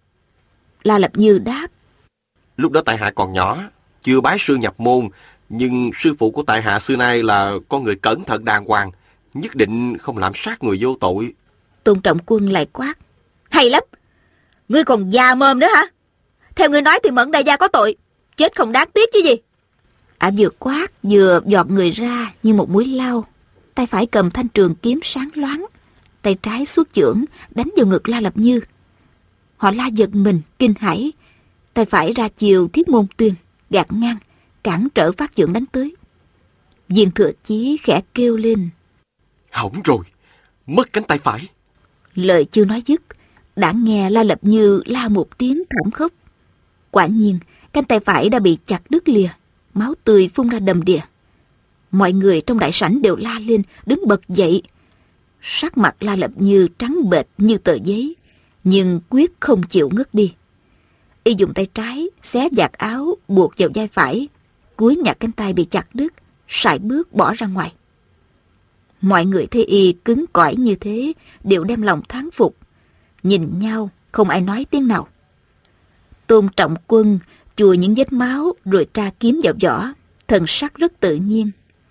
La Lập Như đáp. Lúc đó tại hạ còn nhỏ, chưa bái sư nhập môn, nhưng sư phụ của tại hạ xưa nay là con người cẩn thận đàng hoàng, nhất định không làm sát người vô tội. Tôn Trọng Quân lại quát. Hay lắm, ngươi còn già mồm nữa hả? Theo ngươi nói thì Mẫn đại gia có tội, chết không đáng tiếc chứ gì. Ả vừa quát vừa giọt người ra như một mũi lao. Tay phải cầm thanh trường kiếm sáng loáng, tay trái xuất chưởng đánh vào ngực La Lập Như. Họ la giật mình kinh hãi, tay phải ra chiều Thiết Môn Tuyên gạt ngang cản trở phát chưởng đánh tới. Viên Thừa Chí khẽ kêu lên. Hỏng rồi, mất cánh tay phải. Lời chưa nói dứt, đã nghe La Lập Như la một tiếng thảm khốc. Quả nhiên cánh tay phải đã bị chặt đứt lìa, máu tươi phun ra đầm đìa. Mọi người trong đại sảnh đều la lên, đứng bật dậy. Sắc mặt La Lập Như trắng bệch như tờ giấy, nhưng quyết không chịu ngất đi. Y dùng tay trái xé vạt áo buộc vào vai phải, cúi nhặt cánh tay bị chặt đứt, sải bước bỏ ra ngoài. Mọi người thấy y cứng cỏi như thế đều đem lòng thán phục, nhìn nhau không ai nói tiếng nào. Tôn Trọng Quân chùi những vết máu rồi tra kiếm vào vỏ, thần sắc rất tự nhiên.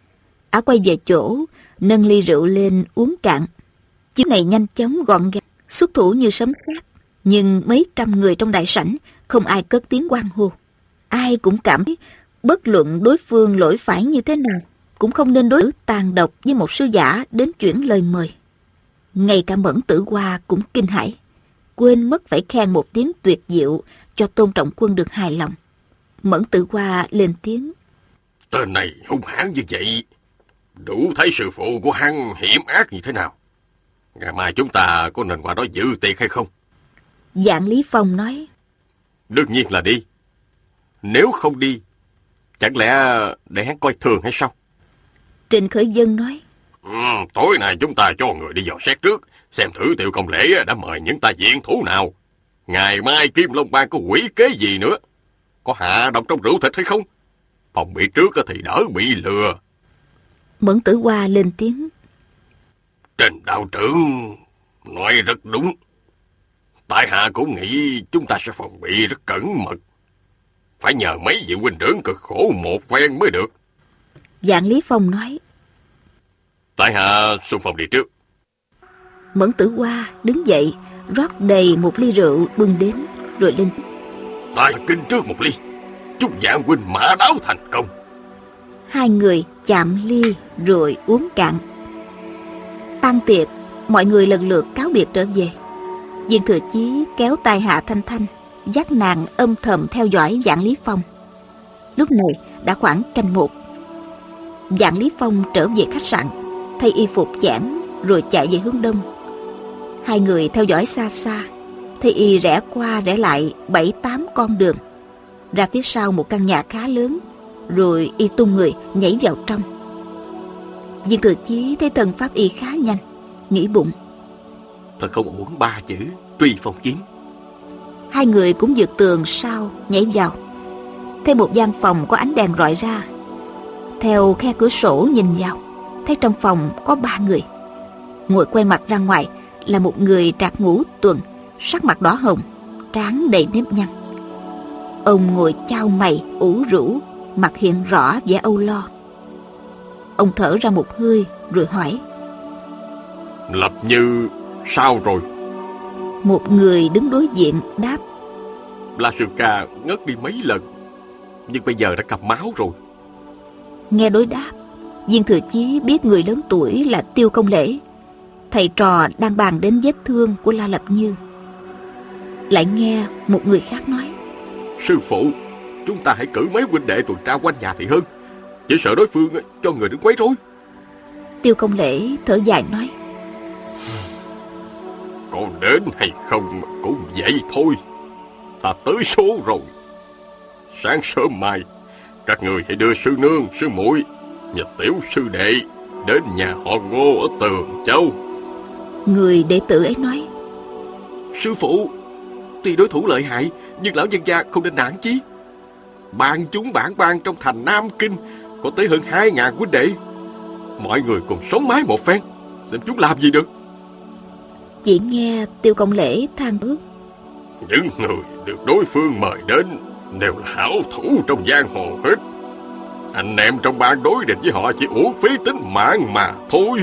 Ả quay về chỗ, nâng ly rượu lên uống cạn. Chiếc này nhanh chóng gọn gàng, xuất thủ như sấm sét, nhưng mấy trăm người trong đại sảnh không ai cất tiếng hoan hô. Ai cũng cảm thấy bất luận đối phương lỗi phải như thế nào, cũng không nên đối xử tàn độc với một sư giả đến chuyển lời mời. Ngay cả Mẫn Tử Hoa cũng kinh hãi, quên mất phải khen một tiếng tuyệt diệu cho Tôn Trọng Quân được hài lòng. Mẫn Tử Hoa lên tiếng. Tên này hung hãn như vậy, đủ thấy sư phụ của hắn hiểm ác như thế nào. Ngày mai chúng ta có nên qua đó dự tiệc hay không? Vạn Lý Phong nói. Đương nhiên là đi. Nếu không đi, chẳng lẽ để hắn coi thường hay sao? Trịnh Khởi Vân nói. Tối nay chúng ta cho người đi dò xét trước, xem thử Tiêu Công Lễ đã mời những tay diện thủ nào. Ngày mai Kim Long Bang có quỷ kế gì nữa, có hạ độc trong rượu thịt hay không? Phòng bị trước thì đỡ bị lừa. Mẫn Tử Hoa lên tiếng. Trình đạo trưởng nói rất đúng. Tại hạ cũng nghĩ chúng ta sẽ phòng bị rất cẩn mật. Phải nhờ mấy vị huynh trưởng cực khổ một phen mới được. Vạn Lý Phong nói. Tại hạ xung phong đi trước. Mẫn Tử Hoa đứng dậy, rót đầy một ly rượu bưng đến, rồi lên. Ta kinh trước một ly, chúc Vạn huynh mã đáo thành công. Hai người chạm ly rồi uống cạn. Tan tiệc, Mọi người lần lượt cáo biệt trở về. Viên Thừa Chí kéo tay Hạ Thanh Thanh, dắt nàng âm thầm theo dõi Vạn Lý Phong. Lúc này đã khoảng canh 1. Vạn Lý Phong trở về khách sạn, thay y phục giảng rồi chạy về hướng đông. Hai người theo dõi xa xa, thấy y rẽ qua rẽ lại 7-8 con đường, ra phía sau một căn nhà khá lớn, rồi y tung người nhảy vào trong. Viên Thừa Chí thấy thần pháp y khá nhanh, nghĩ bụng: thật không uổng 3 chữ truy phong kiếm. Hai người cũng vượt tường sau nhảy vào, thấy một gian phòng có ánh đèn rọi ra. Theo khe cửa sổ nhìn vào, thấy trong phòng có 3 người. Ngồi quay mặt ra ngoài là một người trạc ngũ tuần, sắc mặt đỏ hồng, trán đầy nếp nhăn. Ông ngồi chau mày ủ rũ, mặt hiện rõ vẻ âu lo. Ông thở ra một hơi rồi hỏi: Lập Như sao rồi? Một người đứng đối diện đáp: La Sư Ca ngất đi mấy lần, nhưng bây giờ đã cầm máu rồi. Nghe đối đáp, Viên Thừa Chí biết người lớn tuổi là Tiêu Công Lễ. Thầy trò đang bàn đến vết thương của La Lập Như. Lại nghe một người khác nói: Sư phụ, chúng ta hãy cử mấy huynh đệ tuần tra quanh nhà thì hơn, chỉ sợ đối phương cho người đến quấy rối. Tiêu Công Lễ thở dài nói: Còn đến hay không cũng vậy thôi. Ta tới số rồi. Sáng sớm mai, các người hãy đưa sư nương, sư muội và tiểu sư đệ đến nhà họ Ngô ở Tường Châu. Người đệ tử ấy nói: Sư phụ, tuy đối thủ lợi hại, nhưng lão nhân gia không nên nản chí. Bạn chúng bản bang trong thành Nam Kinh có tới hơn 2.000 huynh đệ. Mọi người cùng sống mái một phen, xem chúng làm gì được. Chỉ nghe Tiêu Công Lễ than ước: Những người được đối phương mời đến đều là hảo thủ trong giang hồ hết. Anh em trong bang đối địch với họ chỉ uổng phí tính mạng mà thôi.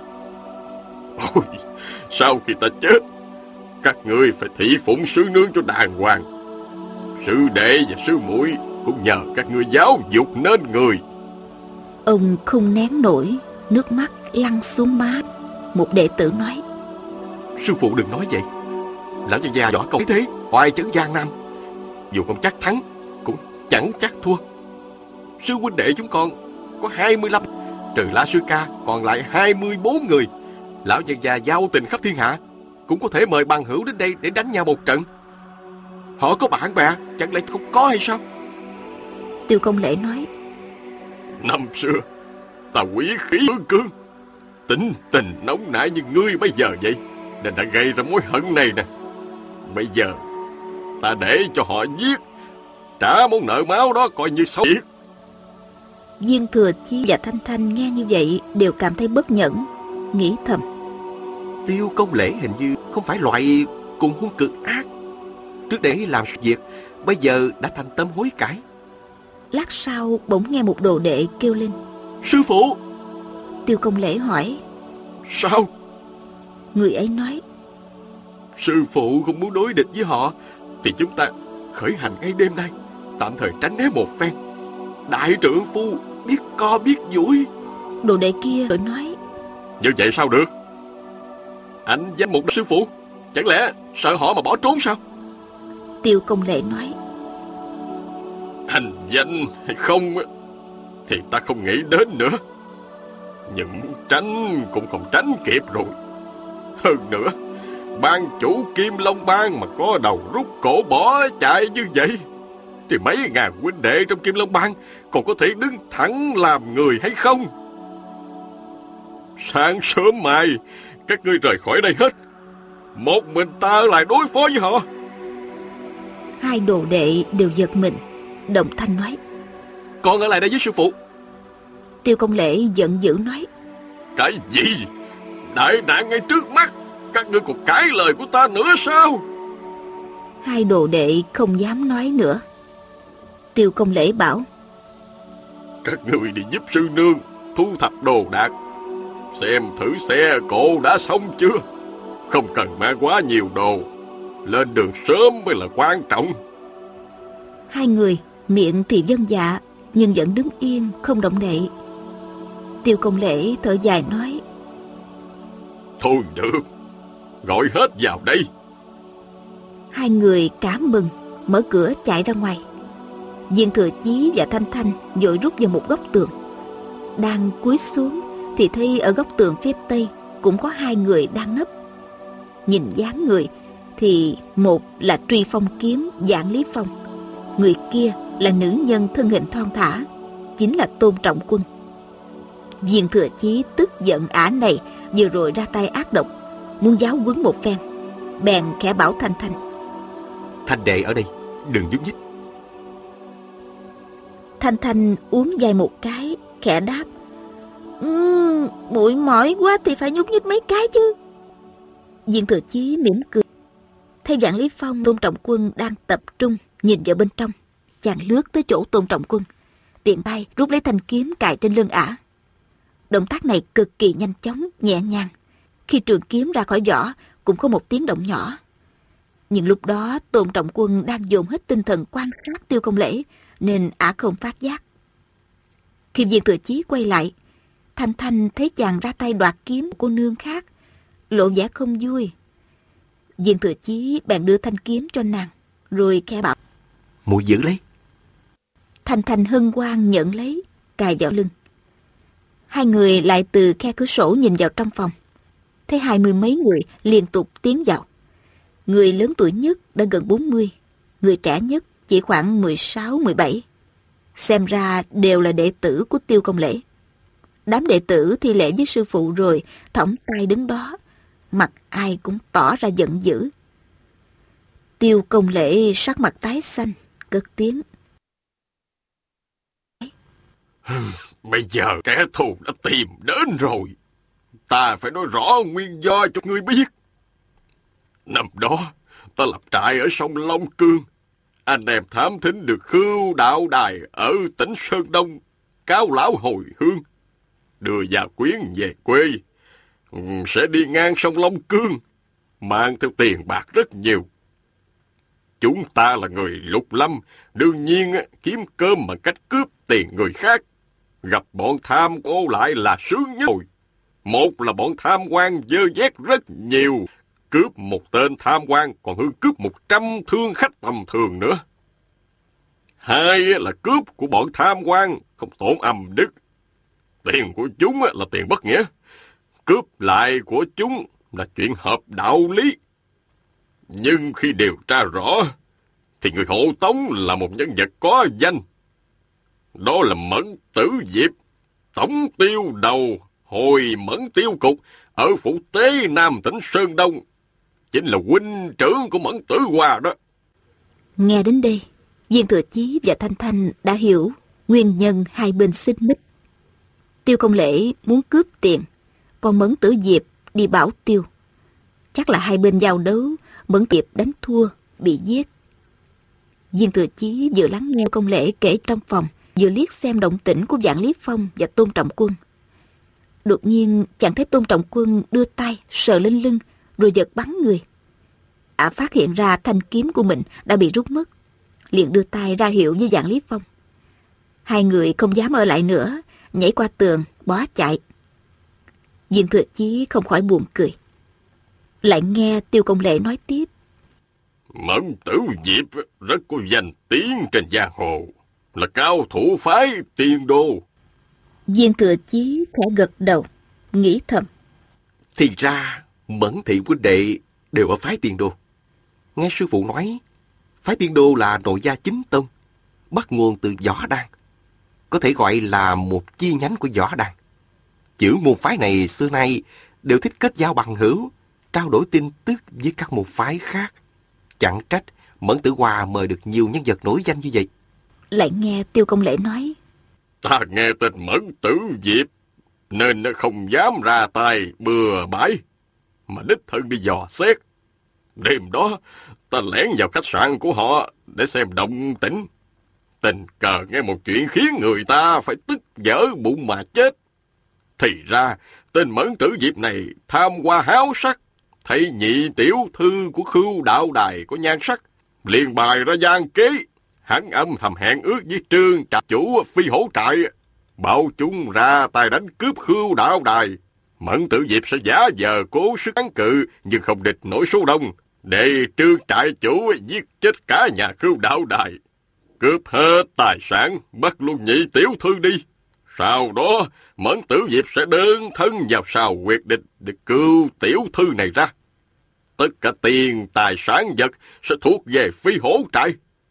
Ôi, sau khi ta chết, các ngươi phải thị phụng sư nương cho đàng hoàng. Sư đệ và sư muội cũng nhờ các ngươi giáo dục nên người. Ông không nén nổi, nước mắt lăn xuống má. Một đệ tử nói: Sư phụ đừng nói vậy. Lão nhân gia võ công thế, oai chấn Giang Nam, dù không chắc thắng cũng chẳng chắc thua. Sư huynh đệ chúng con có 25, trừ La Sư Ca còn lại 24 người. Lão nhân gia giao tình khắp thiên hạ, cũng có thể mời bằng hữu đến đây để đánh nhau một trận. Họ có bạn bè, chẳng lẽ không có hay sao? Tiêu Công Lễ nói: Năm xưa ta quý khí cương, tính tình nóng nảy như ngươi bây giờ vậy, nên đã gây ra mối hận này nè. Bây giờ ta để cho họ giết, trả món nợ máu đó coi như xong việc. Viên Thừa Chí và Thanh Thanh nghe như vậy đều cảm thấy bất nhẫn, nghĩ thầm: Tiêu Công Lễ hình như không phải loại cùng hung cực ác. Trước để làm việc, bây giờ đã thành tâm hối cải. Lát sau bỗng nghe một đồ đệ kêu lên: Sư phụ! Tiêu Công Lễ hỏi: Sao? Người ấy nói: Sư phụ không muốn đối địch với họ, thì chúng ta khởi hành ngay đêm nay, tạm thời tránh né một phen. Đại trượng phu biết co biết duỗi. Đồ đệ kia rồi nói: Như vậy sao được? Anh danh một sư phụ, chẳng lẽ sợ họ mà bỏ trốn sao? Tiêu Công Lễ nói: Hành danh hay không thì ta không nghĩ đến nữa, nhưng muốn tránh cũng không tránh kịp rồi. Hơn nữa, ban chủ Kim Long Bang mà có đầu rút cổ bỏ chạy như vậy, thì mấy ngàn huynh đệ trong Kim Long Bang còn có thể đứng thẳng làm người hay không? Sáng sớm mai các ngươi rời khỏi đây hết, một mình ta ở lại đối phó với họ. Hai đồ đệ đều giật mình, đồng thanh nói: Con ở lại đây với sư phụ. Tiêu Công Lễ giận dữ nói: Cái gì? Đại nạn ngay trước mắt, các ngươi còn cãi lời của ta nữa sao? Hai đồ đệ không dám nói nữa. Tiêu Công Lễ bảo: Các ngươi đi giúp sư nương thu thập đồ đạc, xem thử xe cộ đã xong chưa. Không cần mang quá nhiều đồ, lên đường sớm mới là quan trọng. Hai người miệng thì vâng dạ, nhưng vẫn đứng yên không động đậy. Tiêu Công Lễ thở dài nói: Thôi được, gọi hết vào đây. Hai người cảm mừng, mở cửa chạy ra ngoài. Viên Thừa Chí và Thanh Thanh vội rút vào một góc tường. Đang cúi xuống thì thấy ở góc tường phía tây cũng có hai người đang nấp. Nhìn dáng người thì một là Truy Phong Kiếm Vạn Lý Phong, người kia là nữ nhân thân hình thon thả, chính là Tôn Trọng Quân. Viên Thừa Chí tức giận ả này vừa rồi ra tay ác độc, muốn giáo huấn một phen, bèn khẽ bảo Thanh Thanh: Thanh đệ ở đây, đừng nhúc nhích. Thanh Thanh uống dài một cái, khẽ đáp: muội mỏi quá thì phải nhúc nhích mấy cái chứ. Viên Thừa Chí mỉm cười. Thấy Vạn Lý Phong, Tôn Trọng Quân đang tập trung nhìn vào bên trong, chàng lướt tới chỗ Tôn Trọng Quân, tiện tay rút lấy thanh kiếm cài trên lưng ả. Động tác này cực kỳ nhanh chóng, nhẹ nhàng. Khi trường kiếm ra khỏi vỏ cũng có một tiếng động nhỏ. Nhưng lúc đó Tôn Trọng Quân đang dồn hết tinh thần quan sát Tiêu Công Lễ, nên ả không phát giác. Khi Viên Thừa Chí quay lại, Thanh Thanh thấy chàng ra tay đoạt kiếm của cô nương khác, lộ vẻ không vui. Viên Thừa Chí bèn đưa thanh kiếm cho nàng, rồi khẽ bảo: Muội giữ lấy. Thanh Thanh hân hoan nhận lấy, cài vào lưng. Hai người lại từ khe cửa sổ nhìn vào trong phòng, thấy 20 mấy người liên tục tiến vào. Người lớn tuổi nhất đã gần 40, người trẻ nhất chỉ khoảng 16, 17. Xem ra đều là đệ tử của Tiêu Công Lễ. Đám đệ tử thi lễ với sư phụ rồi thõng tay đứng đó, mặt ai cũng tỏ ra giận dữ. Tiêu Công Lễ sắc mặt tái xanh, cất tiếng: Bây giờ kẻ thù đã tìm đến rồi. Ta phải nói rõ nguyên do cho ngươi biết. Năm đó, ta lập trại ở sông Long Cương. Anh em thám thính được Khưu Đạo Đài ở tỉnh Sơn Đông cáo lão hồi hương, đưa gia quyến về quê. Sẽ đi ngang sông Long Cương, mang theo tiền bạc rất nhiều. Chúng ta là người lục lâm, đương nhiên kiếm cơm bằng cách cướp tiền người khác. Gặp bọn tham ô lại là sướng nhất. Một là bọn tham quan dơ vét rất nhiều, cướp một tên tham quan còn hơn cướp 100 thương khách tầm thường nữa. Hai là cướp của bọn tham quan không tổn âm đức. Tiền của chúng là tiền bất nghĩa, cướp lại của chúng là chuyện hợp đạo lý. Nhưng khi điều tra rõ thì người hộ tống là một nhân vật có danh. Đó là Mẫn Tử Diệp, tổng tiêu đầu Hồi Mẫn Tiêu Cục ở phủ Tế Nam tỉnh Sơn Đông, chính là huynh trưởng của Mẫn Tử Hoa đó. Nghe đến đây, Viên Thừa Chí và Thanh Thanh đã hiểu nguyên nhân hai bên xích mích. Tiêu Công Lễ muốn cướp tiền, còn Mẫn Tử Diệp đi bảo Tiêu. Chắc là hai bên giao đấu, Mẫn Diệp đánh thua, bị giết. Viên Thừa Chí vừa lắng nghe Công Lễ kể trong phòng, vừa liếc xem động tĩnh của Vạn Lý Phong và Tôn Trọng Quân. Đột nhiên chàng thấy Tôn Trọng Quân đưa tay sờ lên lưng, rồi giật bắn người. Ả phát hiện ra thanh kiếm của mình đã bị rút mất, liền đưa tay ra hiệu với Vạn Lý Phong. Hai người không dám ở lại nữa, nhảy qua tường bó chạy. Viên Thừa Chí không khỏi buồn cười. Lại nghe Tiêu Công Lễ nói tiếp: Mẫn Tử Diệp rất có danh tiếng trên giang hồ, là cao thủ phái Tiên Đô. Viên Thừa Chí khẽ gật đầu, nghĩ thầm: Thì ra Mẫn thị huynh đệ đều ở phái Tiên Đô. Nghe sư phụ nói, phái Tiên Đô là nội gia chính tông, bắt nguồn từ Võ Đan, có thể gọi là một chi nhánh của Võ Đan. Chữ môn phái này xưa nay đều thích kết giao bằng hữu, trao đổi tin tức với các môn phái khác. Chẳng trách Mẫn Tử Hoa mời được nhiều nhân vật nổi danh như vậy. Lại nghe Tiêu Công Lễ nói: Ta nghe tên Mẫn Tử Diệp nên nó không dám ra tay bừa bãi, mà đích thân đi dò xét. Đêm đó ta lẻn vào khách sạn của họ để xem động tĩnh. Tình cờ nghe một chuyện khiến người ta phải tức dở bụng mà chết. Thì ra tên Mẫn Tử Diệp này tham hoa háo sắc, thấy nhị tiểu thư của Khưu Đạo Đài có nhan sắc, liền bày ra gian kế. Hắn âm thầm hẹn ước với Trương trạch chủ Phi Hổ Trại, bảo chúng ra tay đánh cướp Khưu Đạo Đài, Mẫn Tử Diệp sẽ giả vờ cố sức kháng cự, nhưng không địch nổi số đông, để Trương trại chủ giết chết cả nhà Khưu Đạo Đài, cướp hết tài sản, bắt luôn Nhị tiểu thư đi. Sau đó, Mẫn Tử Diệp sẽ đơn thân vào Sào Huyệt Địch để cứu tiểu thư này ra. Tất cả tiền, tài sản vật sẽ thuộc về Phi Hổ trại.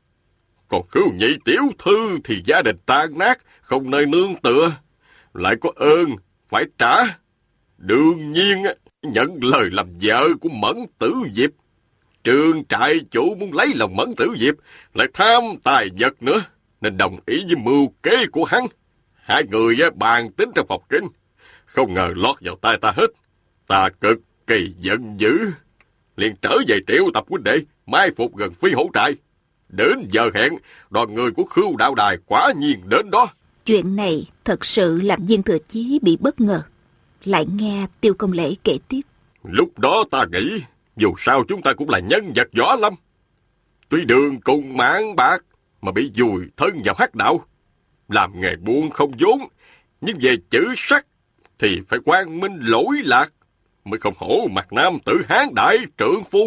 Còn Khưu Nhị tiểu thư thì gia đình tan nát, không nơi nương tựa, lại có ơn phải trả. Đương nhiên nhận lời làm vợ của Mẫn Tử Diệp. Trương trại chủ muốn lấy lòng Mẫn Tử Diệp, lại tham tài vật nữa, nên đồng ý với mưu kế của hắn. Hai người bàn tính trong phòng kính, không ngờ lọt vào tay ta hết. Ta cực kỳ giận dữ, liền trở về triệu tập huynh đệ, mai phục gần Phi Hổ trại. Đến giờ hẹn, đoàn người của Khưu Đạo Đài quả nhiên đến đó. Chuyện này thật sự làm Viên Thừa Chí bị bất ngờ. Lại nghe Tiêu Công Lễ kể tiếp. Lúc đó ta nghĩ, dù sao chúng ta cũng là nhân vật võ lâm. Tuy đường cùng mãn bạc mà bị vùi thân vào hắc đạo, làm nghề buôn không vốn, nhưng về chữ sắc thì phải quang minh lỗi lạc, mới không hổ mặt nam tử Hán đại trượng phu.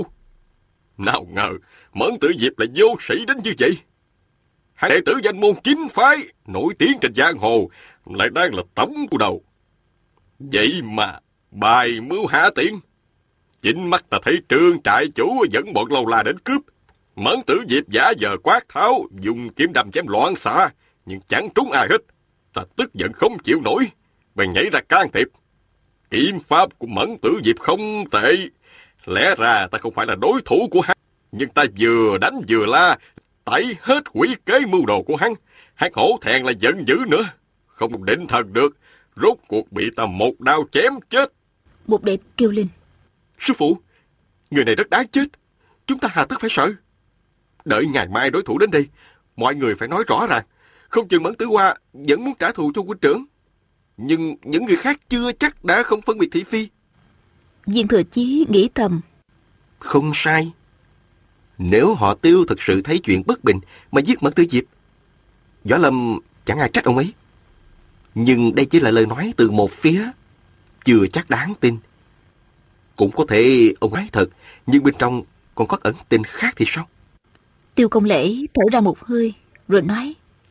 Nào ngờ Mẫn Tử Diệp lại vô sĩ đến như vậy. Hai đệ tử danh môn chính phái nổi tiếng trên giang hồ lại đang là tấm của đầu. Vậy mà bài mưu hạ tiện. Chính mắt ta thấy Trương trại chủ dẫn bọn lâu la đến cướp. Mẫn Tử Diệp giả vờ quát tháo, dùng kiếm đâm chém loạn xạ, nhưng chẳng trúng ai hết. Ta tức giận không chịu nổi, bèn nhảy ra can thiệp. Kiếm pháp của Mẫn Tử Diệp không tệ. Lẽ ra ta không phải là đối thủ của hắn, nhưng ta vừa đánh vừa la, tẩy hết quỷ kế mưu đồ của hắn. Hắn hổ thẹn là giận dữ nữa, không định thần được, rốt cuộc bị ta một đao chém chết. Một đệ kêu lên. Sư phụ, người này rất đáng chết, chúng ta hà tất phải sợ. Đợi ngày mai đối thủ đến đây, mọi người phải nói rõ ràng, không chừng Mẫn Tử Hoa vẫn muốn trả thù cho huynh trưởng. Nhưng những người khác chưa chắc đã không phân biệt thị phi. Viên Thừa Chí nghĩ thầm. Không sai. Nếu họ Tiêu thực sự thấy chuyện bất bình mà giết Mẫn Tử Diệp, Võ Lâm chẳng ai trách ông ấy. Nhưng đây chỉ là lời nói từ một phía, chưa chắc đáng tin. Cũng có thể ông nói thật, nhưng bên trong còn có ẩn tình khác thì sao? Tiêu Công Lễ thở ra một hơi, rồi nói.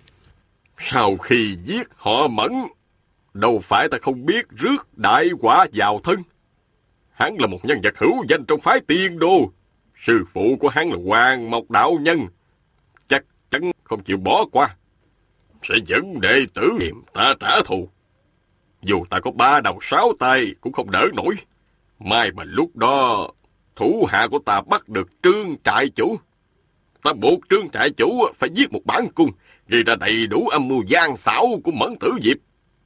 Sau khi giết họ Mẫn, đâu phải ta không biết rước đại quả vào thân. Hắn là một nhân vật hữu danh trong phái Tiên Đô. Sư phụ của hắn là Hoàng Mộc đạo nhân, chắc chắn không chịu bỏ qua, sẽ dẫn đệ tử niệm ta trả thù. Dù ta có 3 đầu 6 tay cũng không đỡ nổi. Mai mà lúc đó thủ hạ của ta bắt được Trương trại chủ, ta buộc Trương trại chủ phải giết một bản cung, ghi ra đầy đủ âm mưu gian xảo của Mẫn Tử Diệp.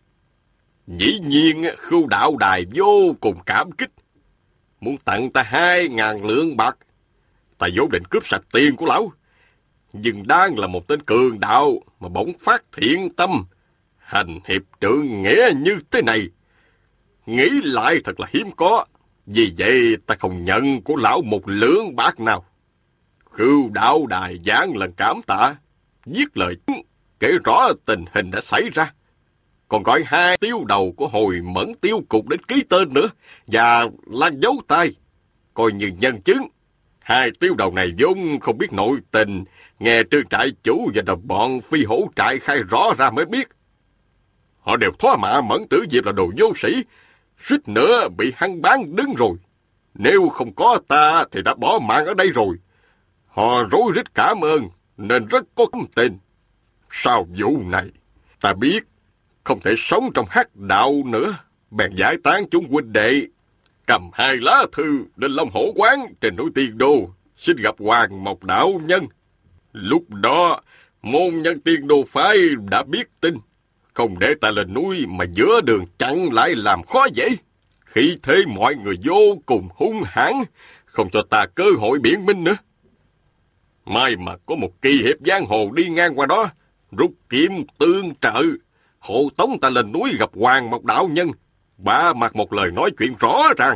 Dĩ nhiên Khưu Đạo Đài vô cùng cảm kích, muốn tặng ta 2.000 lượng bạc. Ta vốn định cướp sạch tiền của lão, nhưng đang là một tên cường đạo mà bỗng phát thiện tâm, hành hiệp trượng nghĩa như thế này, nghĩ lại thật là hiếm có. Vì vậy ta không nhận của lão 1 lượng bạc nào. Khưu Đạo Đài giảng lần cảm tạ, viết lời kể rõ tình hình đã xảy ra, còn gọi 2 tiêu đầu của hồi Mẫn tiêu cục đến ký tên nữa, và lan dấu tay coi như nhân chứng. 2 tiêu đầu này vốn không biết nội tình, nghe Trương trại chủ và đồng bọn Phi Hổ trại khai rõ ra mới biết. Họ đều thoá mạ Mẫn Tử Diệp là đồ vô sĩ, suýt nữa bị hắn bán đứng rồi. Nếu không có ta thì đã bỏ mạng ở đây rồi. Họ rối rít cảm ơn nên rất có tâm tình. Sau vụ này ta biết không thể sống trong hắc đạo nữa, bèn giải tán chúng huynh đệ, cầm 2 lá thư đến Long Hổ quán trên núi Tiên Đô, xin gặp Hoàng Mộc đạo nhân. Lúc đó môn nhân Tiên Đô phái đã biết tin, không để ta lên núi mà giữa đường chặn lại làm khó dễ. Khi thế mọi người vô cùng hung hãn, không cho ta cơ hội biện minh nữa. May mà có một kỳ hiệp giang hồ đi ngang qua đó, rút kiếm tương trợ, hộ tống ta lên núi gặp Hoàng Mộc đạo nhân, ba mặt một lời nói chuyện rõ ràng.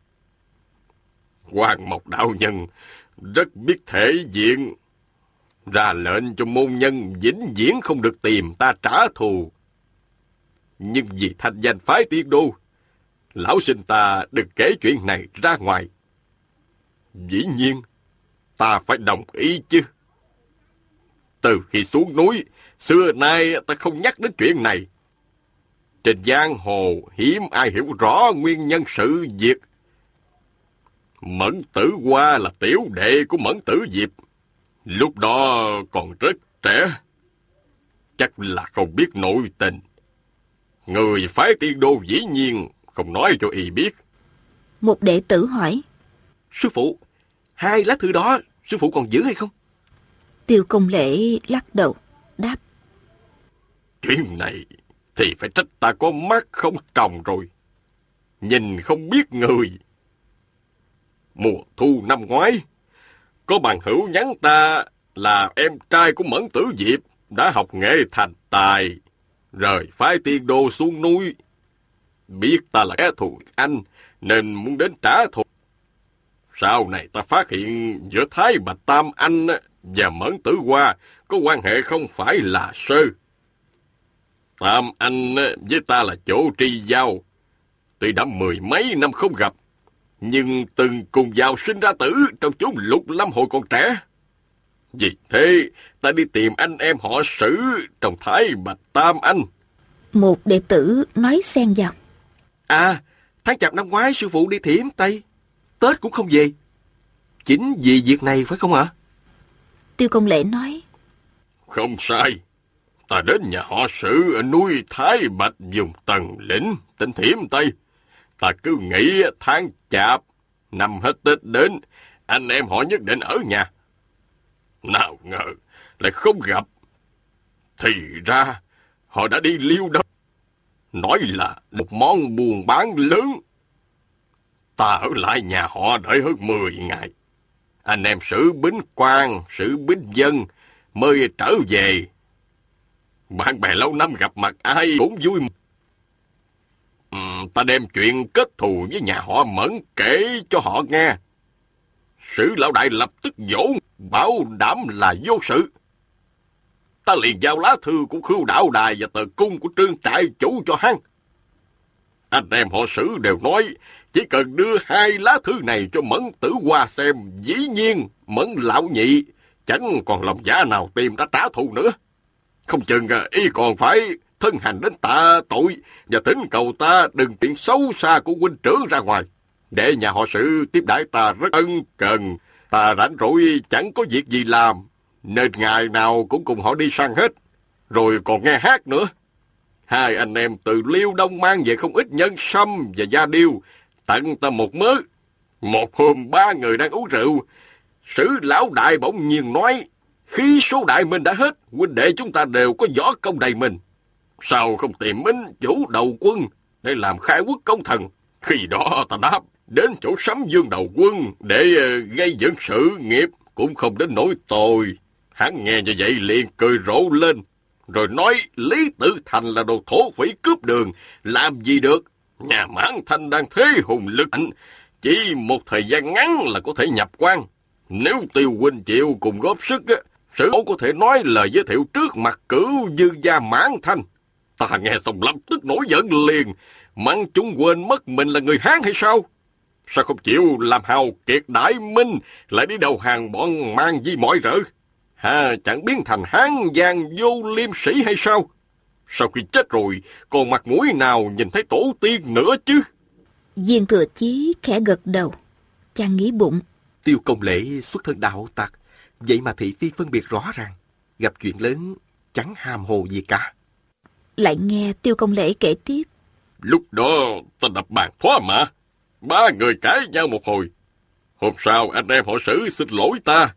Hoàng Mộc đạo nhân rất biết thể diện, ra lệnh cho môn nhân vĩnh viễn không được tìm ta trả thù. Nhưng vì thanh danh phái Tiên Đô, lão xin ta đừng kể chuyện này ra ngoài. Dĩ nhiên, ta phải đồng ý chứ. Từ khi xuống núi, xưa nay ta không nhắc đến chuyện này. Trên giang hồ hiếm ai hiểu rõ nguyên nhân sự việc. Mẫn Tử Hoa là tiểu đệ của Mẫn Tử Diệp. Lúc đó còn rất trẻ. Chắc là không biết nội tình. Người phái Tiên Đô dĩ nhiên không nói cho y biết. Một đệ tử hỏi. Sư phụ, 2 lá thư đó sư phụ còn giữ hay không? Tiêu Công Lễ lắc đầu, đáp. Chuyện này thì phải trách ta có mắt không tròng rồi. Nhìn không biết người. Mùa thu năm ngoái, có bằng hữu nhắn ta là em trai của Mẫn Tử Diệp đã học nghệ thành tài, rời phái Tiên Đô xuống núi. Biết ta là kẻ thù anh nên muốn đến trả thù. Sau này ta phát hiện giữa Thái Bạch Tam Anh và Mẫn Tử Hoa có quan hệ không phải là sơ. Tam Anh với ta là chỗ tri giao. Tuy đã 10 mấy năm không gặp, nhưng từng cùng vào sinh ra tử trong chốn Lục Lâm hồi còn trẻ. Vì thế, ta đi tìm anh em họ Sử trong Thái Bạch Tam Anh. Một đệ tử nói xen vào. À, tháng Chạp năm ngoái sư phụ đi Thiểm Tây, Tết cũng không về. Chính vì việc này phải không ạ? Tiêu Công Lễ nói. Không sai. Ta đến nhà họ Sử ở núi Thái Bạch vùng Tần Lĩnh, tỉnh Thiểm Tây. Ta cứ nghĩ tháng Chạp, năm hết Tết đến, anh em họ nhất định ở nhà. Nào ngờ lại không gặp. Thì ra họ đã đi liêu đông. Nói là một món buôn bán lớn. Ta ở lại nhà họ đợi hơn 10 ngày. Anh em Sử Bính Quang, Sử Bính Dân mới trở về. Bạn bè lâu năm gặp mặt ai cũng vui. Ta đem chuyện kết thù với nhà họ Mẫn kể cho họ nghe. Sử lão đại lập tức dỗ, bảo đảm là vô sự. Ta liền giao lá thư của Khưu Đạo Đài và tờ cung của Trương Trại Chủ cho hắn. Anh em họ Sử đều nói chỉ cần đưa 2 lá thư này cho Mẫn Tử Hoa xem, dĩ nhiên Mẫn lão nhị chẳng còn lòng dạ nào tìm ra trả thù nữa. Không chừng y còn phải thân hành đến tạ tội và thỉnh cầu ta đừng tiện xấu xa của huynh trưởng ra ngoài. Để nhà họ Sử tiếp đãi ta rất ân cần. Ta rảnh rỗi chẳng có việc gì làm, nên ngày nào cũng cùng họ đi săn hết, rồi còn nghe hát nữa. 2 anh em từ Liêu Đông mang về không ít nhân sâm và da điêu, tặng ta một mớ. Một hôm 3 người đang uống rượu, Sử lão đại bỗng nhiên nói, khí số đại minh đã hết, huynh đệ chúng ta đều có võ công đầy mình. Sao không tìm Minh Chủ đầu quân để làm khai quốc công thần? Khi đó ta đáp, đến chỗ Sấm Dương đầu quân để gây dựng sự nghiệp cũng không đến nỗi tồi. Hắn nghe như vậy liền cười rộ lên, rồi nói Lý Tự Thành là đồ thổ phỉ cướp đường, làm gì được. Nhà Mãn Thanh đang thế hùng lực mạnh, chỉ một thời gian ngắn là có thể nhập quan. Nếu Tiêu huynh chịu cùng góp sức, Sử có thể nói lời giới thiệu trước mặt Cửu Dương gia Mãn Thanh. Ta nghe xong lập tức nổi giận liền, mắng chúng quên mất mình là người Hán hay sao? Sao không chịu làm hào kiệt đại minh, lại đi đầu hàng bọn mang di mọi rợ? Chẳng biến thành Hán Giang vô liêm sĩ hay sao? Sau khi chết rồi, còn mặt mũi nào nhìn thấy tổ tiên nữa chứ? Viên Thừa Chí khẽ gật đầu. Chàng nghĩ bụng. Tiêu Công Lễ xuất thân đạo tặc, vậy mà thị phi phân biệt rõ ràng. Gặp chuyện lớn, chẳng hàm hồ gì cả. Lại nghe Tiêu Công Lễ kể tiếp. Lúc đó ta đập bàn thoá mạ, 3 người cãi nhau một hồi. Hôm sau anh em họ Sử xin lỗi ta.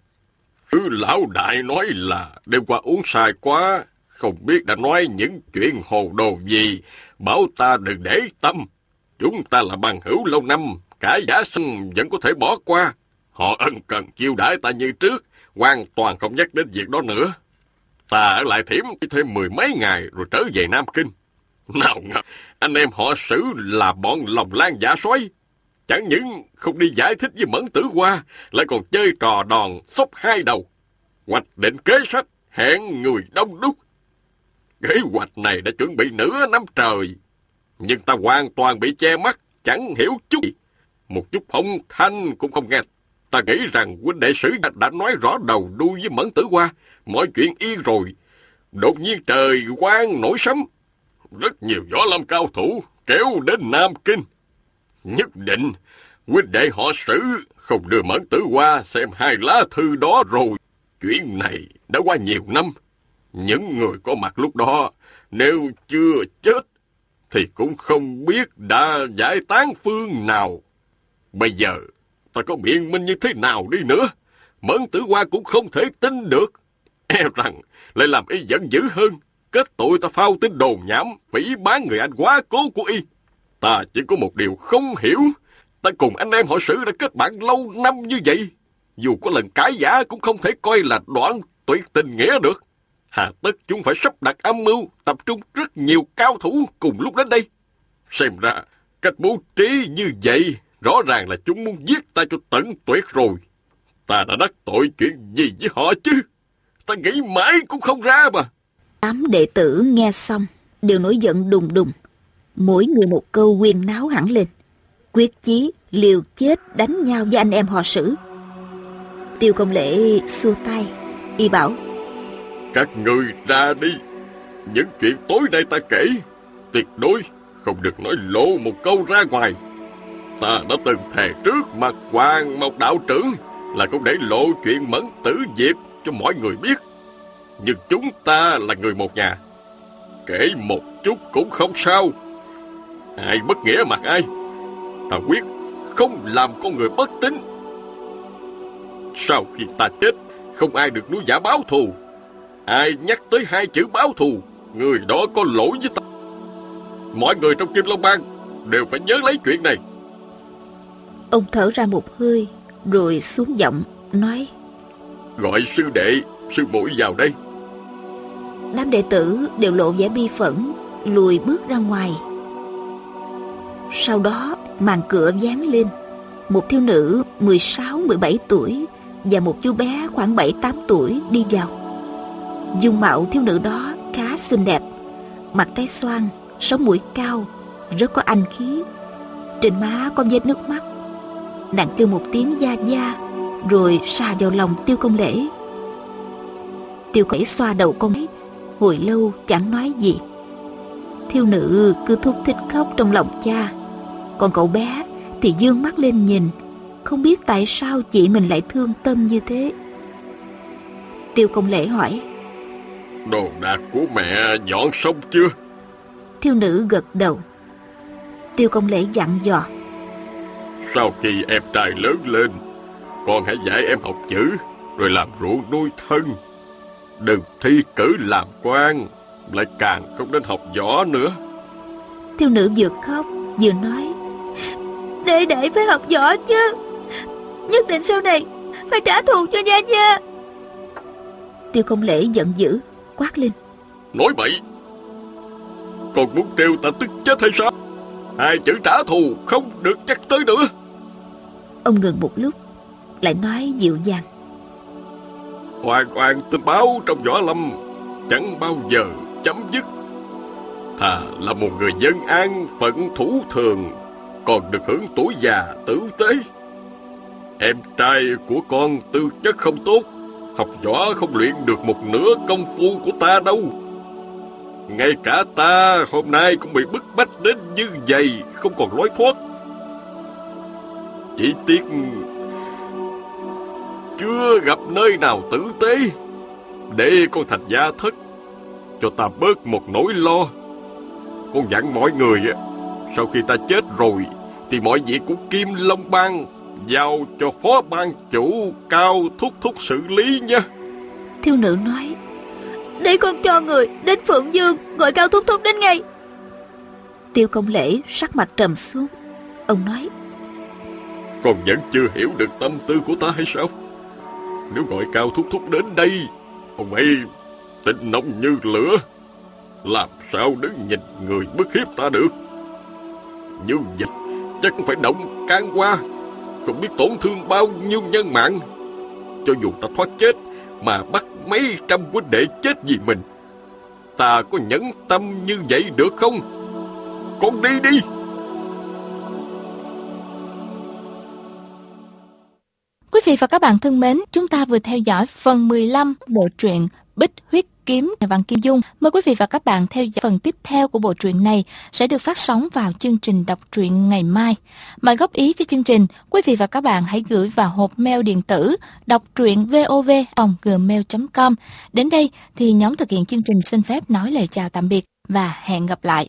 Sử lão đại nói là đêm qua uống sai quá, không biết đã nói những chuyện hồ đồ gì, bảo ta đừng để tâm. Chúng ta là bằng hữu lâu năm, cả giả sinh vẫn có thể bỏ qua. Họ ân cần chiêu đãi ta như trước, hoàn toàn không nhắc đến việc đó nữa. Ta ở lại Thiểm thêm 10 mấy ngày rồi trở về Nam Kinh. Nào ngờ, anh em họ Sử là bọn lòng lan dạ sói. Chẳng những không đi giải thích với Mẫn Tử Hoa, lại còn chơi trò đòn xốc 2 đầu. Hoạch định kế sách, hẹn người đông đúc. Kế hoạch này đã chuẩn bị nửa năm trời, nhưng ta hoàn toàn bị che mắt, chẳng hiểu chút gì. Một chút phong thanh cũng không nghe. Ta nghĩ rằng huynh đệ Sử đã nói rõ đầu đuôi với Mẫn Tử Hoa. Mọi chuyện yên rồi. Đột nhiên trời quang nổi sấm. Rất nhiều võ lâm cao thủ kéo đến Nam Kinh. Nhất định huynh đệ họ Sử không đưa Mẫn Tử Hoa xem 2 lá thư đó rồi. Chuyện này đã qua nhiều năm. Những người có mặt lúc đó nếu chưa chết thì cũng không biết đã giải tán phương nào. Bây giờ ta có biện minh như thế nào đi nữa, Mẫn Tử Hoa cũng không thể tin được. E rằng lại làm y giận dữ hơn, kết tội ta phao tin đồn nhảm, phỉ báng người anh quá cố của y. Ta chỉ có một điều không hiểu, ta cùng anh em họ Sử đã kết bạn lâu năm như vậy, dù có lần cãi vã cũng không thể coi là đoạn tuyệt tình nghĩa được. Hà tất chúng phải sắp đặt âm mưu, tập trung rất nhiều cao thủ cùng lúc đến đây. Xem ra cách bố trí như vậy rõ ràng là chúng muốn giết ta cho tận tuyệt rồi. Ta đã đắc tội chuyện gì với họ chứ? Ta nghĩ mãi cũng không ra mà. 8 đệ tử nghe xong đều nổi giận đùng đùng, mỗi người một câu huyên náo hẳn lên, quyết chí liều chết đánh nhau với anh em họ Sử. Tiêu Công Lễ xua tay, y bảo: Các người ra đi. Những chuyện tối nay ta kể tuyệt đối không được nói lộ một câu ra ngoài. Ta đã từng thề trước mặt Hoàng Mộc đạo trưởng là không để lộ chuyện Mẫn Tử Diệp cho mọi người biết. Nhưng chúng ta là người một nhà, kể một chút cũng không sao. Ai bất nghĩa mặt ai, ta quyết không làm con người bất tín. Sau khi ta chết, không ai được nuôi giả báo thù. Ai nhắc tới 2 chữ báo thù, người đó có lỗi với ta. Mọi người trong Kim Long Bang đều phải nhớ lấy chuyện này. Ông thở ra một hơi rồi xuống giọng nói: Gọi sư đệ, sư muội vào đây. Đám đệ tử đều lộ vẻ bi phẫn, lùi bước ra ngoài. Sau đó màn cửa giáng lên, một thiếu nữ 16-17 tuổi và một chú bé khoảng 7-8 tuổi đi vào. Dung mạo thiếu nữ đó khá xinh đẹp, mặt trái xoan, sống mũi cao, rất có anh khí. Trên má có vết nước mắt. Nàng kêu một tiếng gia gia rồi sa vào lòng Tiêu Công Lễ. Tiêu Công Lễ xoa đầu con ấy, hồi lâu chẳng nói gì. Thiếu nữ cứ thút thít khóc trong lòng cha, còn cậu bé thì dương mắt lên nhìn, không biết tại sao chị mình lại thương tâm như thế. Tiêu Công Lễ hỏi: Đồ đạc của mẹ dọn xong chưa? Thiếu nữ gật đầu. Tiêu Công Lễ dặn dò: Sau khi em trai lớn lên, con hãy dạy em học chữ, rồi làm ruộng nuôi thân. Đừng thi cử làm quan, lại càng không nên học võ nữa. Thiếu nữ vừa khóc vừa nói: Đệ phải học võ chứ, nhất định sau này phải trả thù cho gia gia. Tiêu Công Lễ giận dữ quát lên: Nói bậy! Con muốn trêu ta tức chết hay sao? 2 chữ trả thù không được nhắc tới nữa. Ông ngừng một lúc, lại nói dịu dàng: Hoàn tình báo trong võ lâm chẳng bao giờ chấm dứt. Thà là một người dân an phận thủ thường, còn được hưởng tuổi già tử tế. Em trai của con tư chất không tốt, học võ không luyện được một nửa công phu của ta đâu. Ngay cả ta hôm nay cũng bị bức bách đến như vậy, không còn lối thoát. Chỉ tiếc chưa gặp nơi nào tử tế để con thành gia thất, cho ta bớt một nỗi lo. Con dặn mọi người, sau khi ta chết rồi thì mọi việc của Kim Long Bang giao cho phó ban chủ Cao Thúc Thúc xử lý nha. Thiếu nữ nói: Để con cho người đến Phượng Dương gọi Cao Thúc Thúc đến ngay. Tiêu Công Lễ sắc mặt trầm xuống. Ông nói: Con vẫn chưa hiểu được tâm tư của ta hay sao? Nếu gọi Cao Thúc Thúc đến đây, ông ấy tình nóng như lửa, làm sao đứng nhìn người bức hiếp ta được? Như vậy chắc phải động can qua, không biết tổn thương bao nhiêu nhân mạng. Cho dù ta thoát chết mà bắt mấy trăm huynh đệ chết vì mình, ta có nhẫn tâm như vậy được không? Con đi đi. Quý vị và các bạn thân mến, chúng ta vừa theo dõi phần 15 bộ truyện Bích Huyết Kiếm nhà văn Kim Dung. Mời quý vị và các bạn theo dõi phần tiếp theo của bộ truyện này sẽ được phát sóng vào chương trình đọc truyện ngày mai. Mời góp ý cho chương trình, quý vị và các bạn hãy gửi vào hộp mail điện tử đọc truyện vov@gmail.com. Đến đây thì nhóm thực hiện chương trình xin phép nói lời chào tạm biệt và hẹn gặp lại.